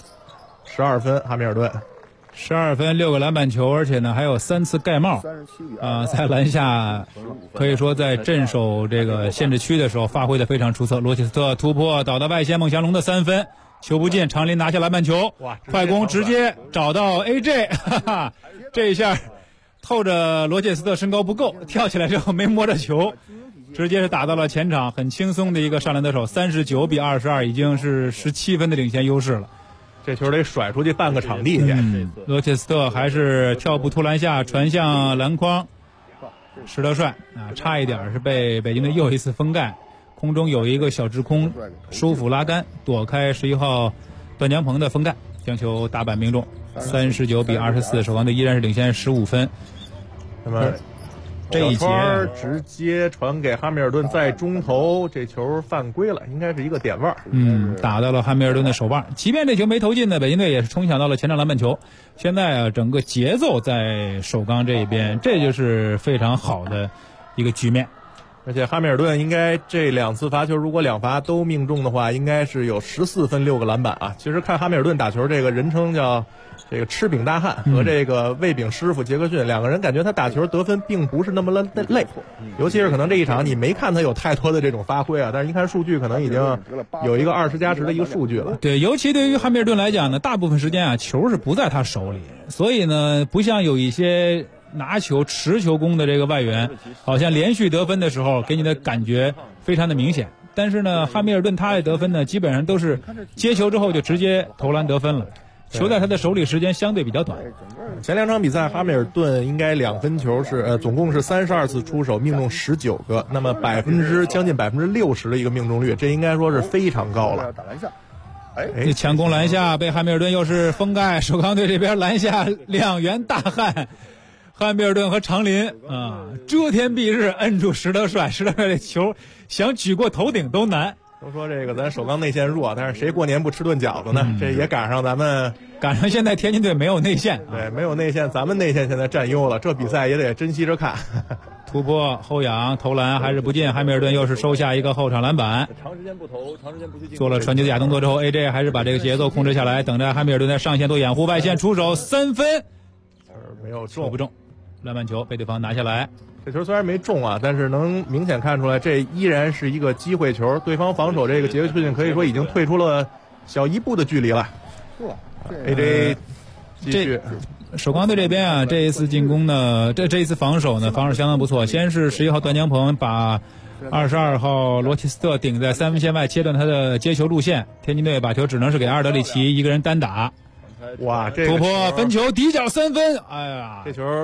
12分，哈密尔顿 12分6个篮板球，而且呢还有3次盖帽在篮下可以说在镇守这个限制区的时候发挥的非常出色。罗切斯特突破倒到外线，孟祥龙的3分球不进，长林拿下篮板球，快攻直接找到 AJ 这一下透着罗切斯特身高不够，跳起来之后没摸着球，直接是打到了前场，很轻松的一个上篮得手，39比22，已经是17分的领先优势了。 这球得甩出去半个场地去。 罗切斯特还是跳步突篮下传向篮筐，石德帅差一点是被北京队又一次封盖，空中有一个小直空收腹拉杆，躲开11号段江鹏的封盖，将球打板命中，39比24，首钢队依然是领先15分。 那么这一节直接传给哈密尔顿，在中投，这球犯规了，应该是一个点腕。 打到了哈密尔顿的手腕。即便这球没投进呢，北京队也是冲抢到了前场篮板球。现在整个节奏在首钢这一边，这就是非常好的一个局面。 而且哈密尔顿应该这2次罚球，如果2罚都命中的话，应该是有14分6个篮板啊。其实看哈密尔顿打球，这个人称叫这个吃饼大汉和这个喂饼师傅杰克逊2个人，感觉他打球得分并不是那么累，尤其是可能这一场你没看他有太多的这种发挥啊，但是一看数据可能已经有一个20+10的一个数据了。 对，尤其对于哈密尔顿来讲呢，大部分时间球是不在他手里，所以呢不像有一些拿球持球攻的这个外援，好像连续得分的时候给你的感觉非常的明显，但是呢哈密尔顿他的得分呢基本上都是接球之后就直接投篮得分了，球在他的手里时间相对比较短。 前2场比赛哈密尔顿应该2分球是总共是32次出手，命中19个，那么将近60%的一个命中率，这应该说是非常高了。 这强攻篮下被哈密尔顿又是封盖，首钢队这边篮下2员大汉汉密尔顿和长林遮天蔽日摁住石德帅，石德帅这球想举过头顶都难。 都说这个咱首钢内线弱，但是谁过年不吃顿饺子呢？这也赶上现在天津队没有内线， 对，没有内线，咱们内线现在占优了，这比赛也得珍惜着看。 突破后仰投篮还是不进，汉密尔顿又是收下一个后场篮板， 长时间不投，长时间不去做了传球的假动作之后 AJ 还是把这个节奏控制下来，等着汉密尔顿在上线做掩护，外线出手3分没有中， 不中，篮板球被对方拿下来。 这球虽然没中啊，但是能明显看出来这依然是一个机会球，对方防守这个杰克逊可以说已经退出了小1步的距离了。AJ 继续， 首钢队这边啊，这一次进攻呢，这一次防守呢，防守相当不错。先是11号段江鹏把22号罗切斯特顶在3分线外，切断他的接球路线。天津队把球只能是给阿尔德里奇一个人单打。 哇，这个突破分球底角3分，哎呀， 这球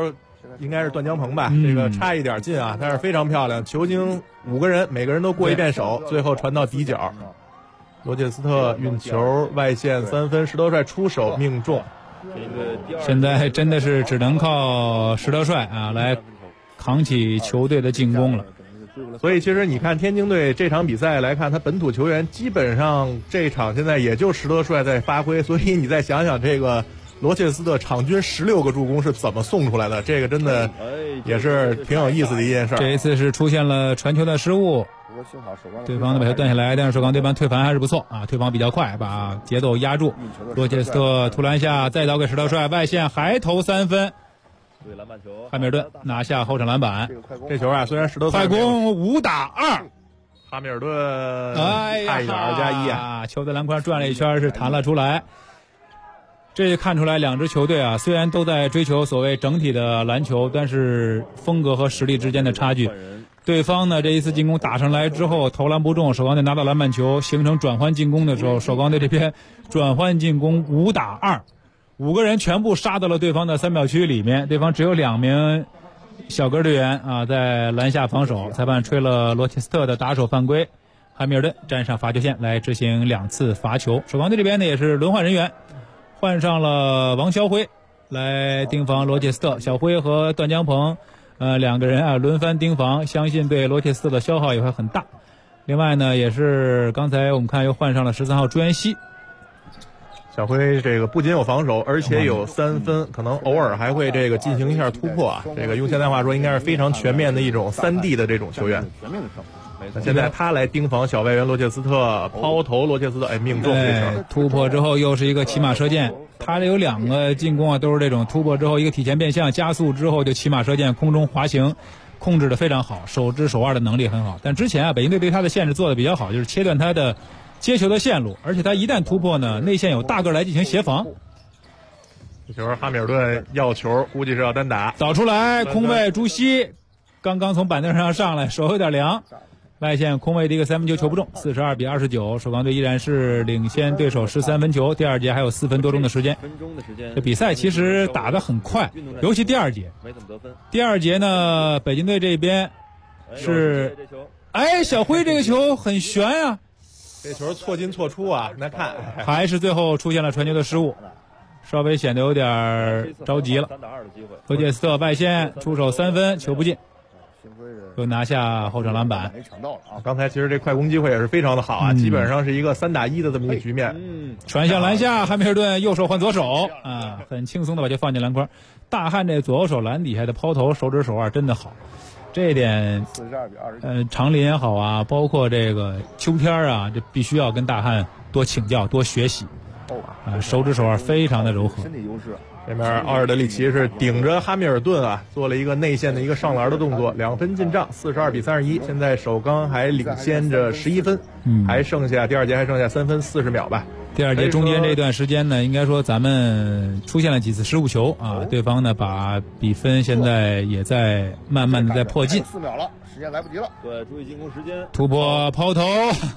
应该是段江鹏吧，这个差一点进啊，但是非常漂亮。球经5个人，每个人都过一遍手，最后传到底角。罗切斯特运球外线3分，石德帅出手命中。 现在真的是只能靠石德帅啊来扛起球队的进攻了。 所以其实你看天津队这场比赛来看，他本土球员基本上这场现在也就石德帅在发挥，所以你再想想这个罗切斯特场均16个助攻是怎么送出来的，这个真的也是挺有意思的一件事。 这一次是出现了传球的失误，对方的把球断下来，但是首钢对方退防还是不错啊，退防比较快，把节奏压住。罗切斯特突拦下，再倒给石德帅，外线还投3分。汉密尔顿拿下后场篮板。 这球啊，虽然石德帅快攻5打2， 汉密尔顿差一点2+1 啊，球在篮筐转了一圈是弹了出来。这就看出来两支球队啊，虽然都在追求所谓整体的篮球，但是风格和实力之间的差距。对方呢这一次进攻打上来之后投篮不中，首钢队拿到篮板球形成转换进攻的时候，首钢队这边转换进攻5打2，5个人全部杀到了对方的3秒区里面，对方只有2名小个队员啊在篮下防守，裁判吹了罗切斯特的打手犯规，汉密尔顿站上罚球线来执行2次罚球。首钢队这边呢也是轮换人员，换上了王肖辉来盯防罗切斯特，小辉和段江鹏2个人啊轮番盯防，相信对罗切斯特的消耗也会很大。另外呢也是刚才我们看又换上了13号朱元熙。 小辉这个不仅有防守，而且有3分，可能偶尔还会这个进行一下突破啊。这个用现代话说，应该是非常全面的一种3D 的这种球员。现在他来盯防小外援罗切斯特，抛投罗切斯特，命中这球。 突破之后又是一个骑马射箭，他这有2个进攻啊，都是这种突破之后一个体前变向，加速之后就骑马射箭，空中滑行，控制的非常好，手指手腕的能力很好。但之前啊，北京队对他的限制做的比较好，就是切断他的接球的线路，而且他一旦突破呢，内线有大个来进行协防。 这球哈密尔顿要球，估计是要单打， 倒出来，空位朱熹刚刚从板凳上上来，手有点凉，外线空位的一个3分球球不中，42比29，首钢队依然是领先对手13分球。第2节还有4分多钟的时间，这比赛其实打得很快，尤其第2节。第2节呢，北京队这边是，小辉这个球很悬啊， 这球错进错出啊，难看， 还是最后出现了传球的失误，稍微显得有点着急了。罗切斯特外线出手3分，球不进，又拿下后场篮板。 刚才其实这快攻机会也是非常的好啊，基本上是一个3打1的这么一个局面。 传向篮下，汉密尔顿右手换左手啊，很轻松的把球放进篮筐。大汉这左手篮底下的抛投手指手腕真的好，这一点长林也好啊，包括这个秋天啊，这必须要跟大汉多请教多学习啊，手指手腕非常的柔和。 这边奥尔德里奇是顶着哈密尔顿啊，做了一个内线的一个上篮的动作，2分进账，42比31。现在首钢还领先着11分，还剩下第2节还剩下3分40秒吧。 第2节中间这段时间呢，应该说咱们出现了几次失误球啊，对方呢把比分现在也在慢慢的在迫近。 4秒了，时间来不及了。 对，注意进攻时间。 突破抛投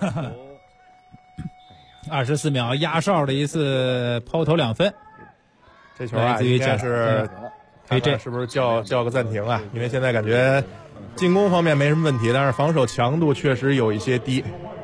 ，24秒压哨的一次抛投2分。 这球啊，应该是这是不是叫个暂停啊？因为现在感觉进攻方面没什么问题，但是防守强度确实有一些低。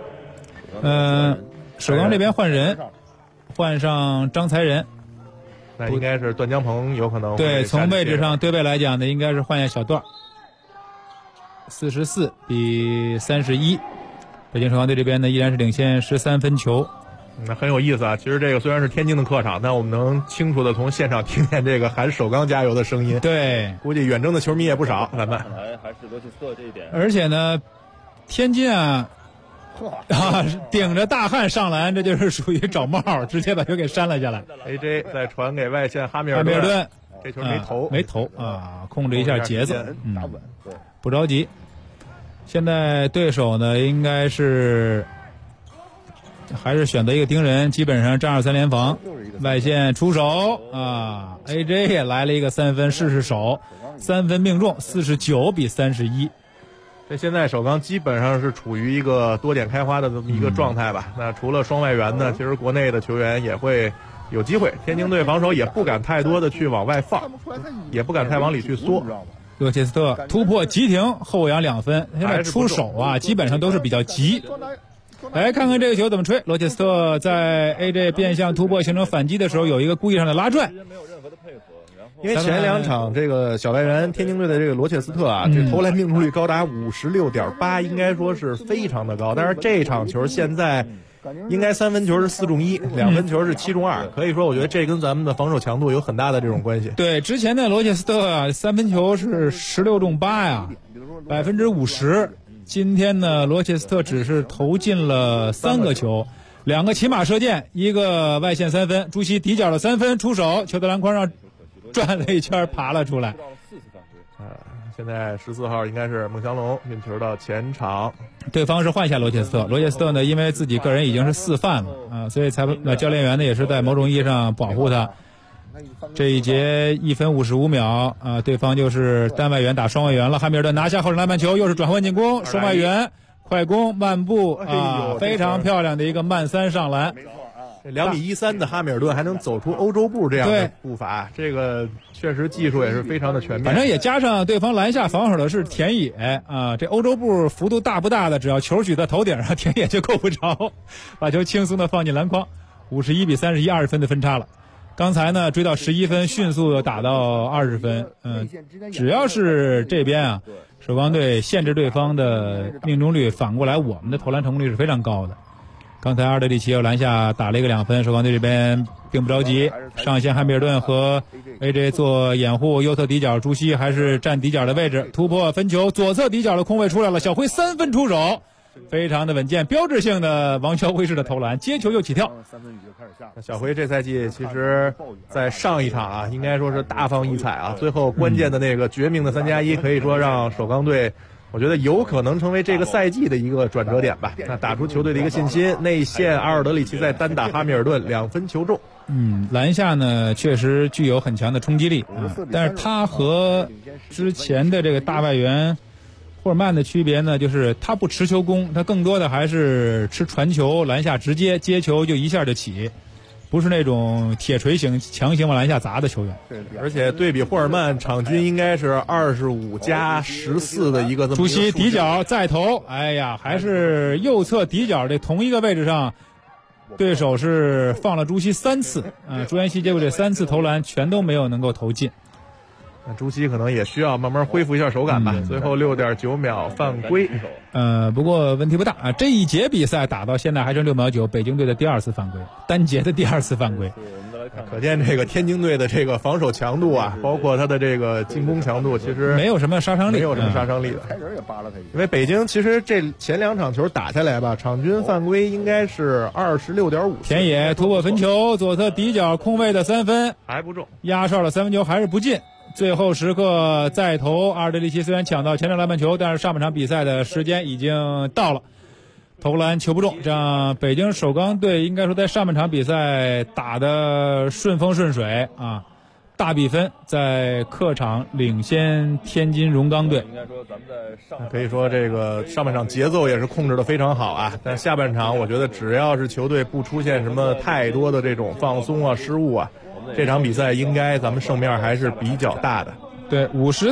首钢这边换人，换上张才仁， 那应该是段江鹏有可能。 对，从位置上对位来讲呢，应该是换下小段。44比31，北京首钢队这边呢依然是领先13分球。 那很有意思啊！其实这个虽然是天津的客场，但我们能清楚的从现场听见这个喊首钢加油的声音。 对， 估计远征的球迷也不少。咱们还是罗切斯特这一点。 而且呢，天津啊，顶着大汉上篮，这就是属于找帽，直接把球给扇了下来。 AJ 再传给外线哈密尔顿，这球没投啊，控制一下节奏，不着急。现在对手呢，应该是。还是选择一个盯人，基本上站2-3联防，外线出手啊 ，AJ 也来了一个3分试手，3分命中，49比31。 这现在首钢基本上是处于一个多点开花的这么一个状态吧。那除了双外援呢，其实国内的球员也会有机会。天津队防守也不敢太多的去往外放，也不敢太往里去缩。 罗切斯特突破急停，后仰2分。现在出手啊，基本上都是比较急。来看看这个球怎么吹。罗切斯特在 AJ 变向突破形成反击的时候，有一个故意上的拉拽。 因为前2场这个小外援天津队的这个罗切斯特啊，这投篮命中率高达56.8%，应该说是非常的高。但是这场球现在应该3分球是4中1，2分球是7中2，可以说我觉得这跟咱们的防守强度有很大的这种关系。 对，之前的罗切斯特啊，3分球是16中8呀，50%。今天呢，罗切斯特只是投进了3个球，2个骑马射箭，1个外线3分。朱熹底角的3分出手，球在篮筐上转了一圈，爬了出来。 现在14号应该是孟祥龙运球到前场， 对方是换下罗切斯特。罗切斯特呢，因为自己个人已经是4犯了啊，所以教练员呢也是在某种意义上保护他。这一节1分55秒啊，对方就是单外援打双外援了。汉密尔顿拿下后场篮板球，又是转换进攻，双外援快攻慢步啊，非常漂亮的一个慢3上篮。 2米13的哈密尔顿还能走出欧洲步这样的步伐，这个确实技术也是非常的全面。 反正也加上对方篮下防守的是田野啊，这欧洲步幅度大不大的，只要球举在头顶上，田野就够不着，把球轻松的放进篮筐，51-31，20分的分差了。刚才呢追到11分，迅速打到20分。只要是这边啊，首钢队限制对方的命中率，反过来我们的投篮成功率是非常高的。刚才阿尔德里奇又篮下打了一个2分，首钢队这边并不着急，上线汉密尔顿和 AJ 做掩护，右侧底角朱熹还是站底角的位置，突破分球，左侧底角的空位出来了，小辉3分出手，非常的稳健，标志性的王乔辉式的投篮，接球又起跳。 小辉这赛季其实在上一场啊，应该说是大放异彩啊，最后关键的那个绝命的3+1，可以说让首钢队我觉得有可能成为这个赛季的一个转折点吧。那打出球队的一个信心，内线阿尔德里奇在单打哈密尔顿2分球中。 篮下呢确实具有很强的冲击力啊，但是他和之前的这个大外援霍尔曼的区别呢，就是他不持球攻，他更多的还是吃传球，篮下直接接球就一下就起，不是那种铁锤型强行往篮下砸的球员。 而且对比霍尔曼，场均应该是25+14的一个这么。 朱熹底角再投，哎呀，还是右侧底角这同一个位置上，对手是放了朱熹3次啊，朱彦西结果这3次投篮全都没有能够投进。 那朱熹可能也需要慢慢恢复一下手感吧。最后6.9秒犯规。 不过问题不大啊。这一节比赛打到现在还剩6秒9，北京队的第2次犯规，单节的第2次犯规。 可见这个天津队的这个防守强度啊，包括他的这个进攻强度，其实没有什么杀伤力， 没有什么杀伤力的。因为北京其实这前2场球打下来吧，场均犯规应该是26.5。 田野突破分球，左侧底角空位的3分还不中， 压哨了3分球还是不进。最后时刻再投，阿尔德里奇虽然抢到前场篮板球，但是上半场比赛的时间已经到了，投篮球不中。这样北京首钢队应该说在上半场比赛打得顺风顺水啊，大比分在客场领先天津荣钢队。 可以说这个上半场节奏也是控制得非常好啊，但下半场我觉得只要是球队不出现什么太多的这种放松啊、失误啊，这场比赛应该咱们胜面还是比较大的。 对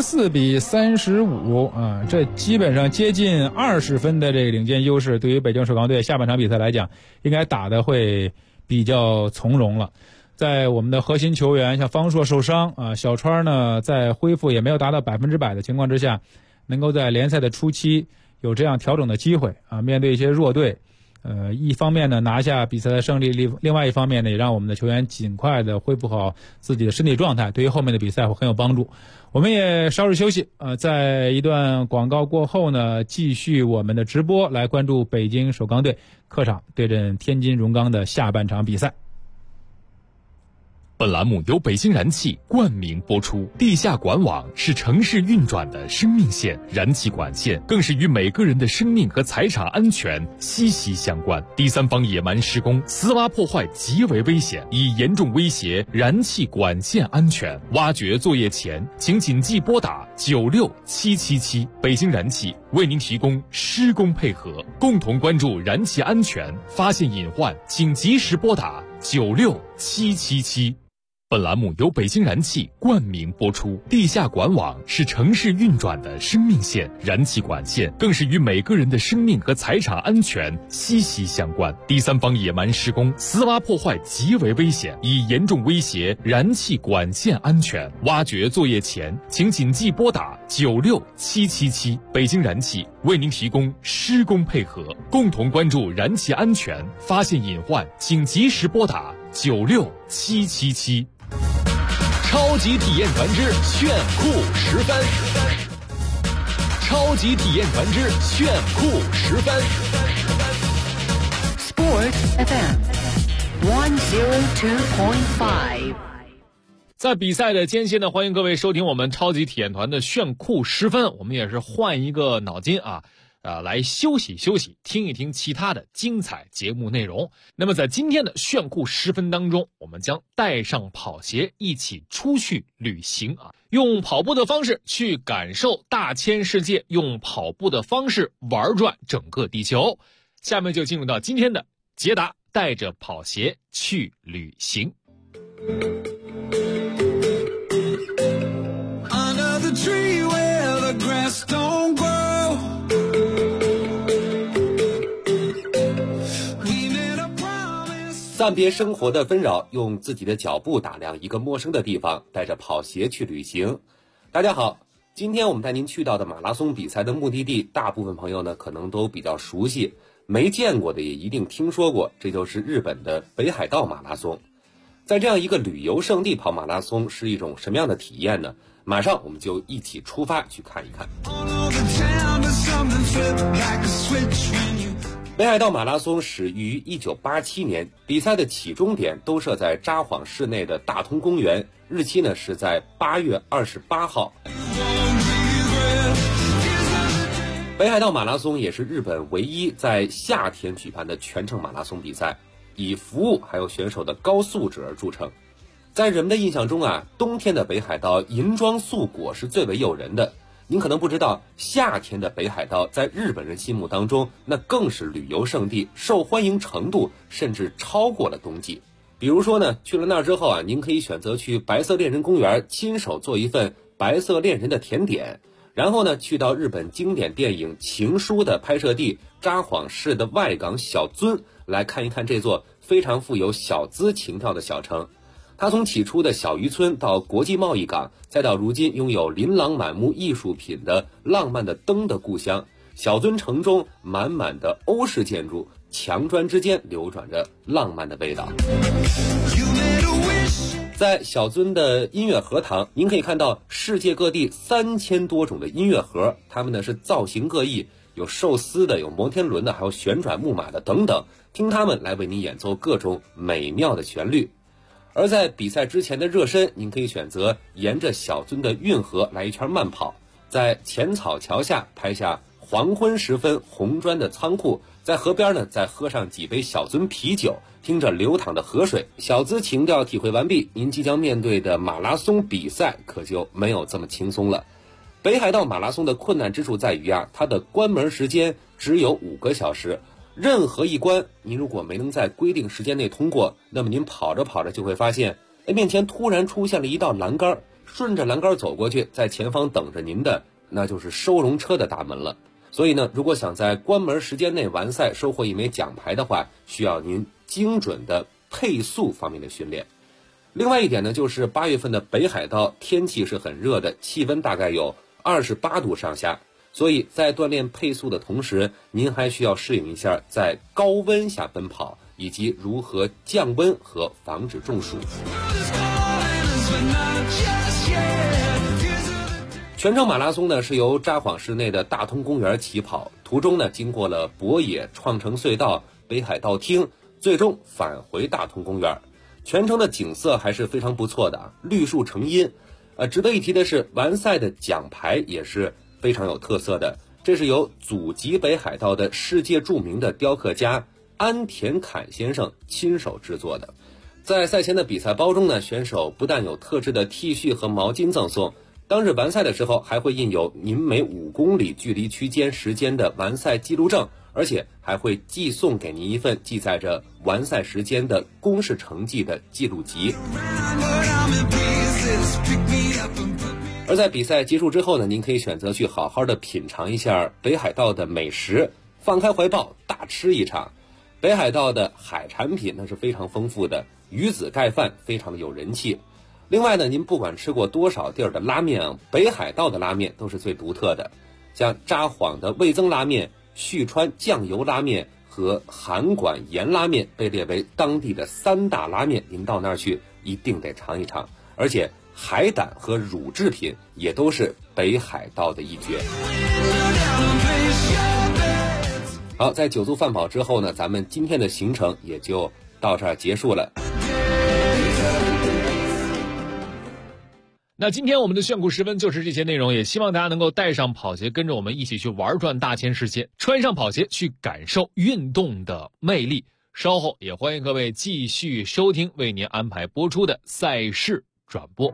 ，54-35啊，这基本上接近20分的这个领先优势，对于北京首钢队下半场比赛来讲，应该打得会比较从容了。在我们的核心球员像方硕受伤啊，小川呢在恢复也没有达到100%的情况之下，能够在联赛的初期有这样调整的机会啊，面对一些弱队。一方面呢拿下比赛的胜利，另外一方面呢也让我们的球员尽快的恢复好自己的身体状态，对于后面的比赛会很有帮助。我们也稍事休息，在一段广告过后呢，继续我们的直播，来关注北京首钢队客场对阵天津荣钢的下半场比赛。 本栏目由北京燃气冠名播出。地下管网是城市运转的生命线，燃气管线更是与每个人的生命和财产安全息息相关。第三方野蛮施工、私挖破坏极为危险，已严重威胁燃气管线安全。挖掘作业前，请谨记拨打96777。北京燃气为您提供施工配合，共同关注燃气安全，发现隐患请及时拨打 96777。本栏目由北京燃气冠名播出。地下管网是城市运转的生命线，燃气管线更是与每个人的生命和财产安全息息相关。第三方野蛮施工、私挖破坏极为危险，已严重威胁燃气管线安全。挖掘作业前，请谨记拨打96777。北京燃气为您提供施工配合，共同关注燃气安全，发现隐患请及时拨打96777。超级体验船只炫酷10分，超级体验船只炫酷10分。 Sport FM 102.5。 在比赛的间歇呢，欢迎各位收听我们超级体验团的炫酷10分。我们也是换一个脑筋来休息休息，听一听其他的精彩节目内容。那么在今天的炫酷10分当中，我们将带上跑鞋一起出去旅行用跑步的方式去感受大千世界，用跑步的方式玩转整个地球。下面就进入到今天的捷达带着跑鞋去旅行。 Under the tree where the grass don't grow。 暂别生活的纷扰，用自己的脚步打量一个陌生的地方，带着跑鞋去旅行。大家好，今天我们带您去到的马拉松比赛的目的地，大部分朋友呢可能都比较熟悉，没见过的也一定听说过，这就是日本的北海道马拉松。在这样一个旅游胜地跑马拉松是一种什么样的体验呢？马上我们就一起出发去看一看。北海道马拉松始于1987年，比赛的起终点都设在札幌市内的大通公园，日期呢是在8月28号。北海道马拉松也是日本唯一在夏天举办的全程马拉松比赛，以服务还有选手的高素质而著称。在人们的印象中冬天的北海道银装素裹是最为诱人的。您可能不知道，夏天的北海道在日本人心目当中那更是旅游胜地，受欢迎程度甚至超过了冬季。比如说呢，去了那儿之后您可以选择去白色恋人公园亲手做一份白色恋人的甜点，然后呢去到日本经典电影《情书》的拍摄地札幌市的外港小樽来看一看这座非常富有小资情调的小城。它从起初的小渔村到国际贸易港，再到如今拥有琳琅满目艺术品的浪漫的灯的故乡，小樽城中满满的欧式建筑，墙砖之间流转着浪漫的味道。在小樽的音乐盒堂，您可以看到世界各地3000多种的音乐盒，它们呢是造型各异，有寿司的，有摩天轮的，还有旋转木马的等等，听他们来为你演奏各种美妙的旋律。而在比赛之前的热身，您可以选择沿着小樽的运河来一圈慢跑，在浅草桥下拍下黄昏时分红砖的仓库，在河边呢再喝上几杯小樽啤酒，听着流淌的河水，小资情调体会完毕，您即将面对的马拉松比赛可就没有这么轻松了。北海道马拉松的困难之处在于它的关门时间只有5个小时，任何一关您如果没能在规定时间内通过，那么您跑着跑着就会发现面前突然出现了一道栏杆，顺着栏杆走过去，在前方等着您的那就是收容车的大门了。所以呢，如果想在关门时间内完赛收获一枚奖牌的话，需要您精准的配速方面的训练。另外一点呢，就是8月份的北海道天气是很热的，气温大概有28度上下，所以在锻炼配速的同时，您还需要适应一下在高温下奔跑，以及如何降温和防止中暑。全程马拉松呢是由札幌市内的大通公园起跑，途中呢经过了博野、创城隧道、北海道厅，最终返回大通公园。全程的景色还是非常不错的，绿树成荫。值得一提的是，完赛的奖牌也是非常有特色的，这是由祖籍北海道的世界著名的雕刻家安田侃先生亲手制作的。在赛前的比赛包中呢，选手不但有特制的 T 恤和毛巾赠送， 当日完赛的时候还会印有您每5公里距离区间时间的完赛记录证，而且还会寄送给您一份记载着完赛时间的公示成绩的记录集。而在比赛结束之后呢，您可以选择去好好的品尝一下北海道的美食，放开怀抱大吃一场。北海道的海产品那是非常丰富的，鱼子盖饭非常的有人气。另外呢，您不管吃过多少地儿的拉面啊，北海道的拉面都是最独特的。像札幌的味增拉面、旭川酱油拉面和函馆盐拉面被列为当地的3大拉面，您到那儿去一定得尝一尝。而且海胆和乳制品也都是北海道的一绝。好，在酒足饭饱之后呢，咱们今天的行程也就到这儿结束了。 那今天我们的炫酷时分就是这些内容，也希望大家能够带上跑鞋，跟着我们一起去玩转大千世界，穿上跑鞋去感受运动的魅力。稍后也欢迎各位继续收听为您安排播出的赛事转播。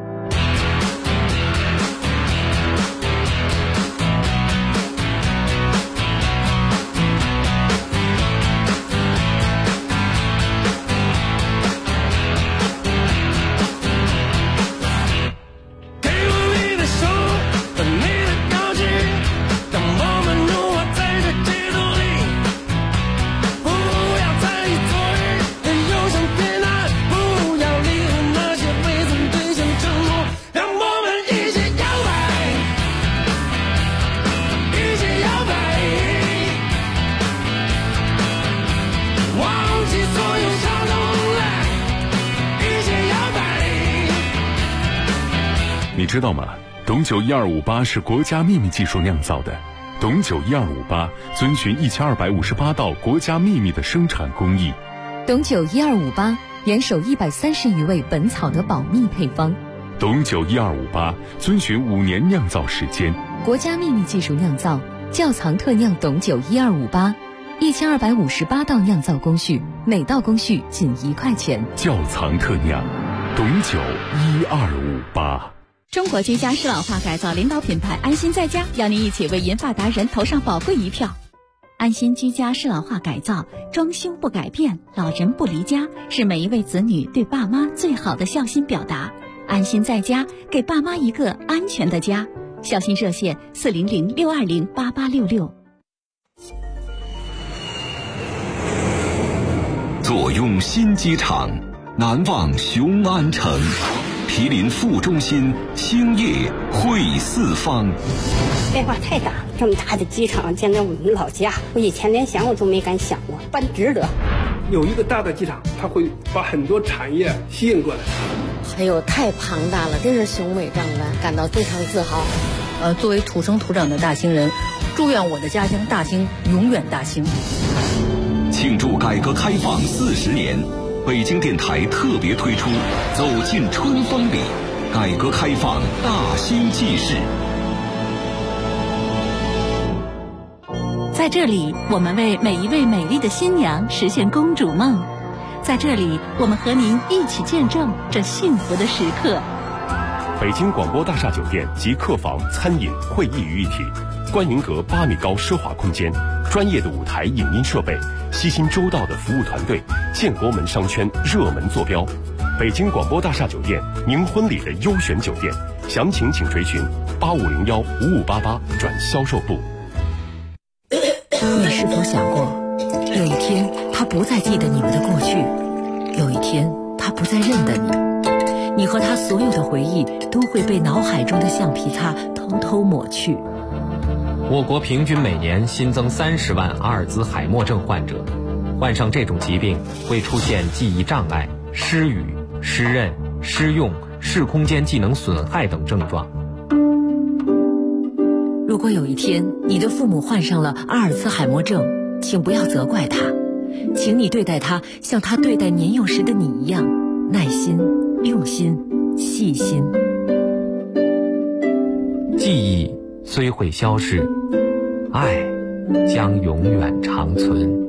你知道吗？董酒1258是国家秘密技术酿造的。董酒1258遵循1258道国家秘密的生产工艺。 董酒1258严守130余味本草的保密配方。 董酒1258遵循5年酿造时间。 国家秘密技术酿造，窖藏特酿董酒1258，1258道酿造工序，每道工序仅1块钱。 窖藏特酿，董酒1258。 中国居家适老化改造领导品牌安心在家邀您一起为银发达人投上宝贵一票。安心居家适老化改造，装修不改变，老人不离家，是每一位子女对爸妈最好的孝心表达。安心在家，给爸妈一个安全的家。孝心热线400-620-8866。 坐拥新机场，难忘雄安城。毗邻副中心，兴业汇四方。 变化太大，这么大的机场建在我们老家，我以前连想我都没敢想过，办值得。 有一个大的机场，它会把很多产业吸引过来。 哎呦，太庞大了，真是雄伟壮观，感到非常自豪。作为土生土长的大兴人，祝愿我的家乡大兴永远大兴。 庆祝改革开放40年。北京电台特别推出《走进春风里》，改革开放大兴纪事。 在这里，我们为每一位美丽的新娘实现公主梦。在这里，我们和您一起见证这幸福的时刻。 北京广播大厦酒店集客房、餐饮、会议于一体，观云阁8米高奢华空间，专业的舞台影音设备，悉心周到的服务团队，建国门商圈热门坐标。北京广播大厦酒店，您婚礼的优选酒店，详情请垂询8501-5588转销售部。 你是否想过，有一天他不再记得你们的过去，有一天他不再认得你，你和他所有的回忆都会被脑海中的橡皮擦偷偷抹去。 我国平均每年新增30万阿尔兹海默症患者，患上这种疾病会出现记忆障碍、失语、失认、失用、视空间技能损害等症状。 如果有一天你的父母患上了阿尔茨海默症，请不要责怪他，请你对待他像他对待年幼时的你一样，耐心、用心、细心。 记忆虽会消逝，爱将永远长存。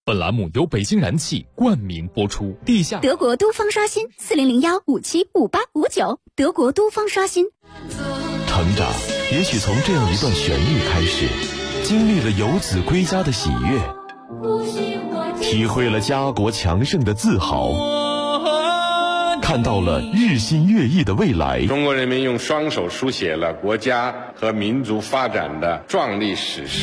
本栏目由北京燃气冠名播出。地下德国都方刷新4001575859，德国都方刷新。 成长也许从这样一段旋律开始，经历了游子归家的喜悦，体会了家国强盛的自豪，看到了日新月异的未来。 中国人民用双手书写了国家和民族发展的壮丽史诗。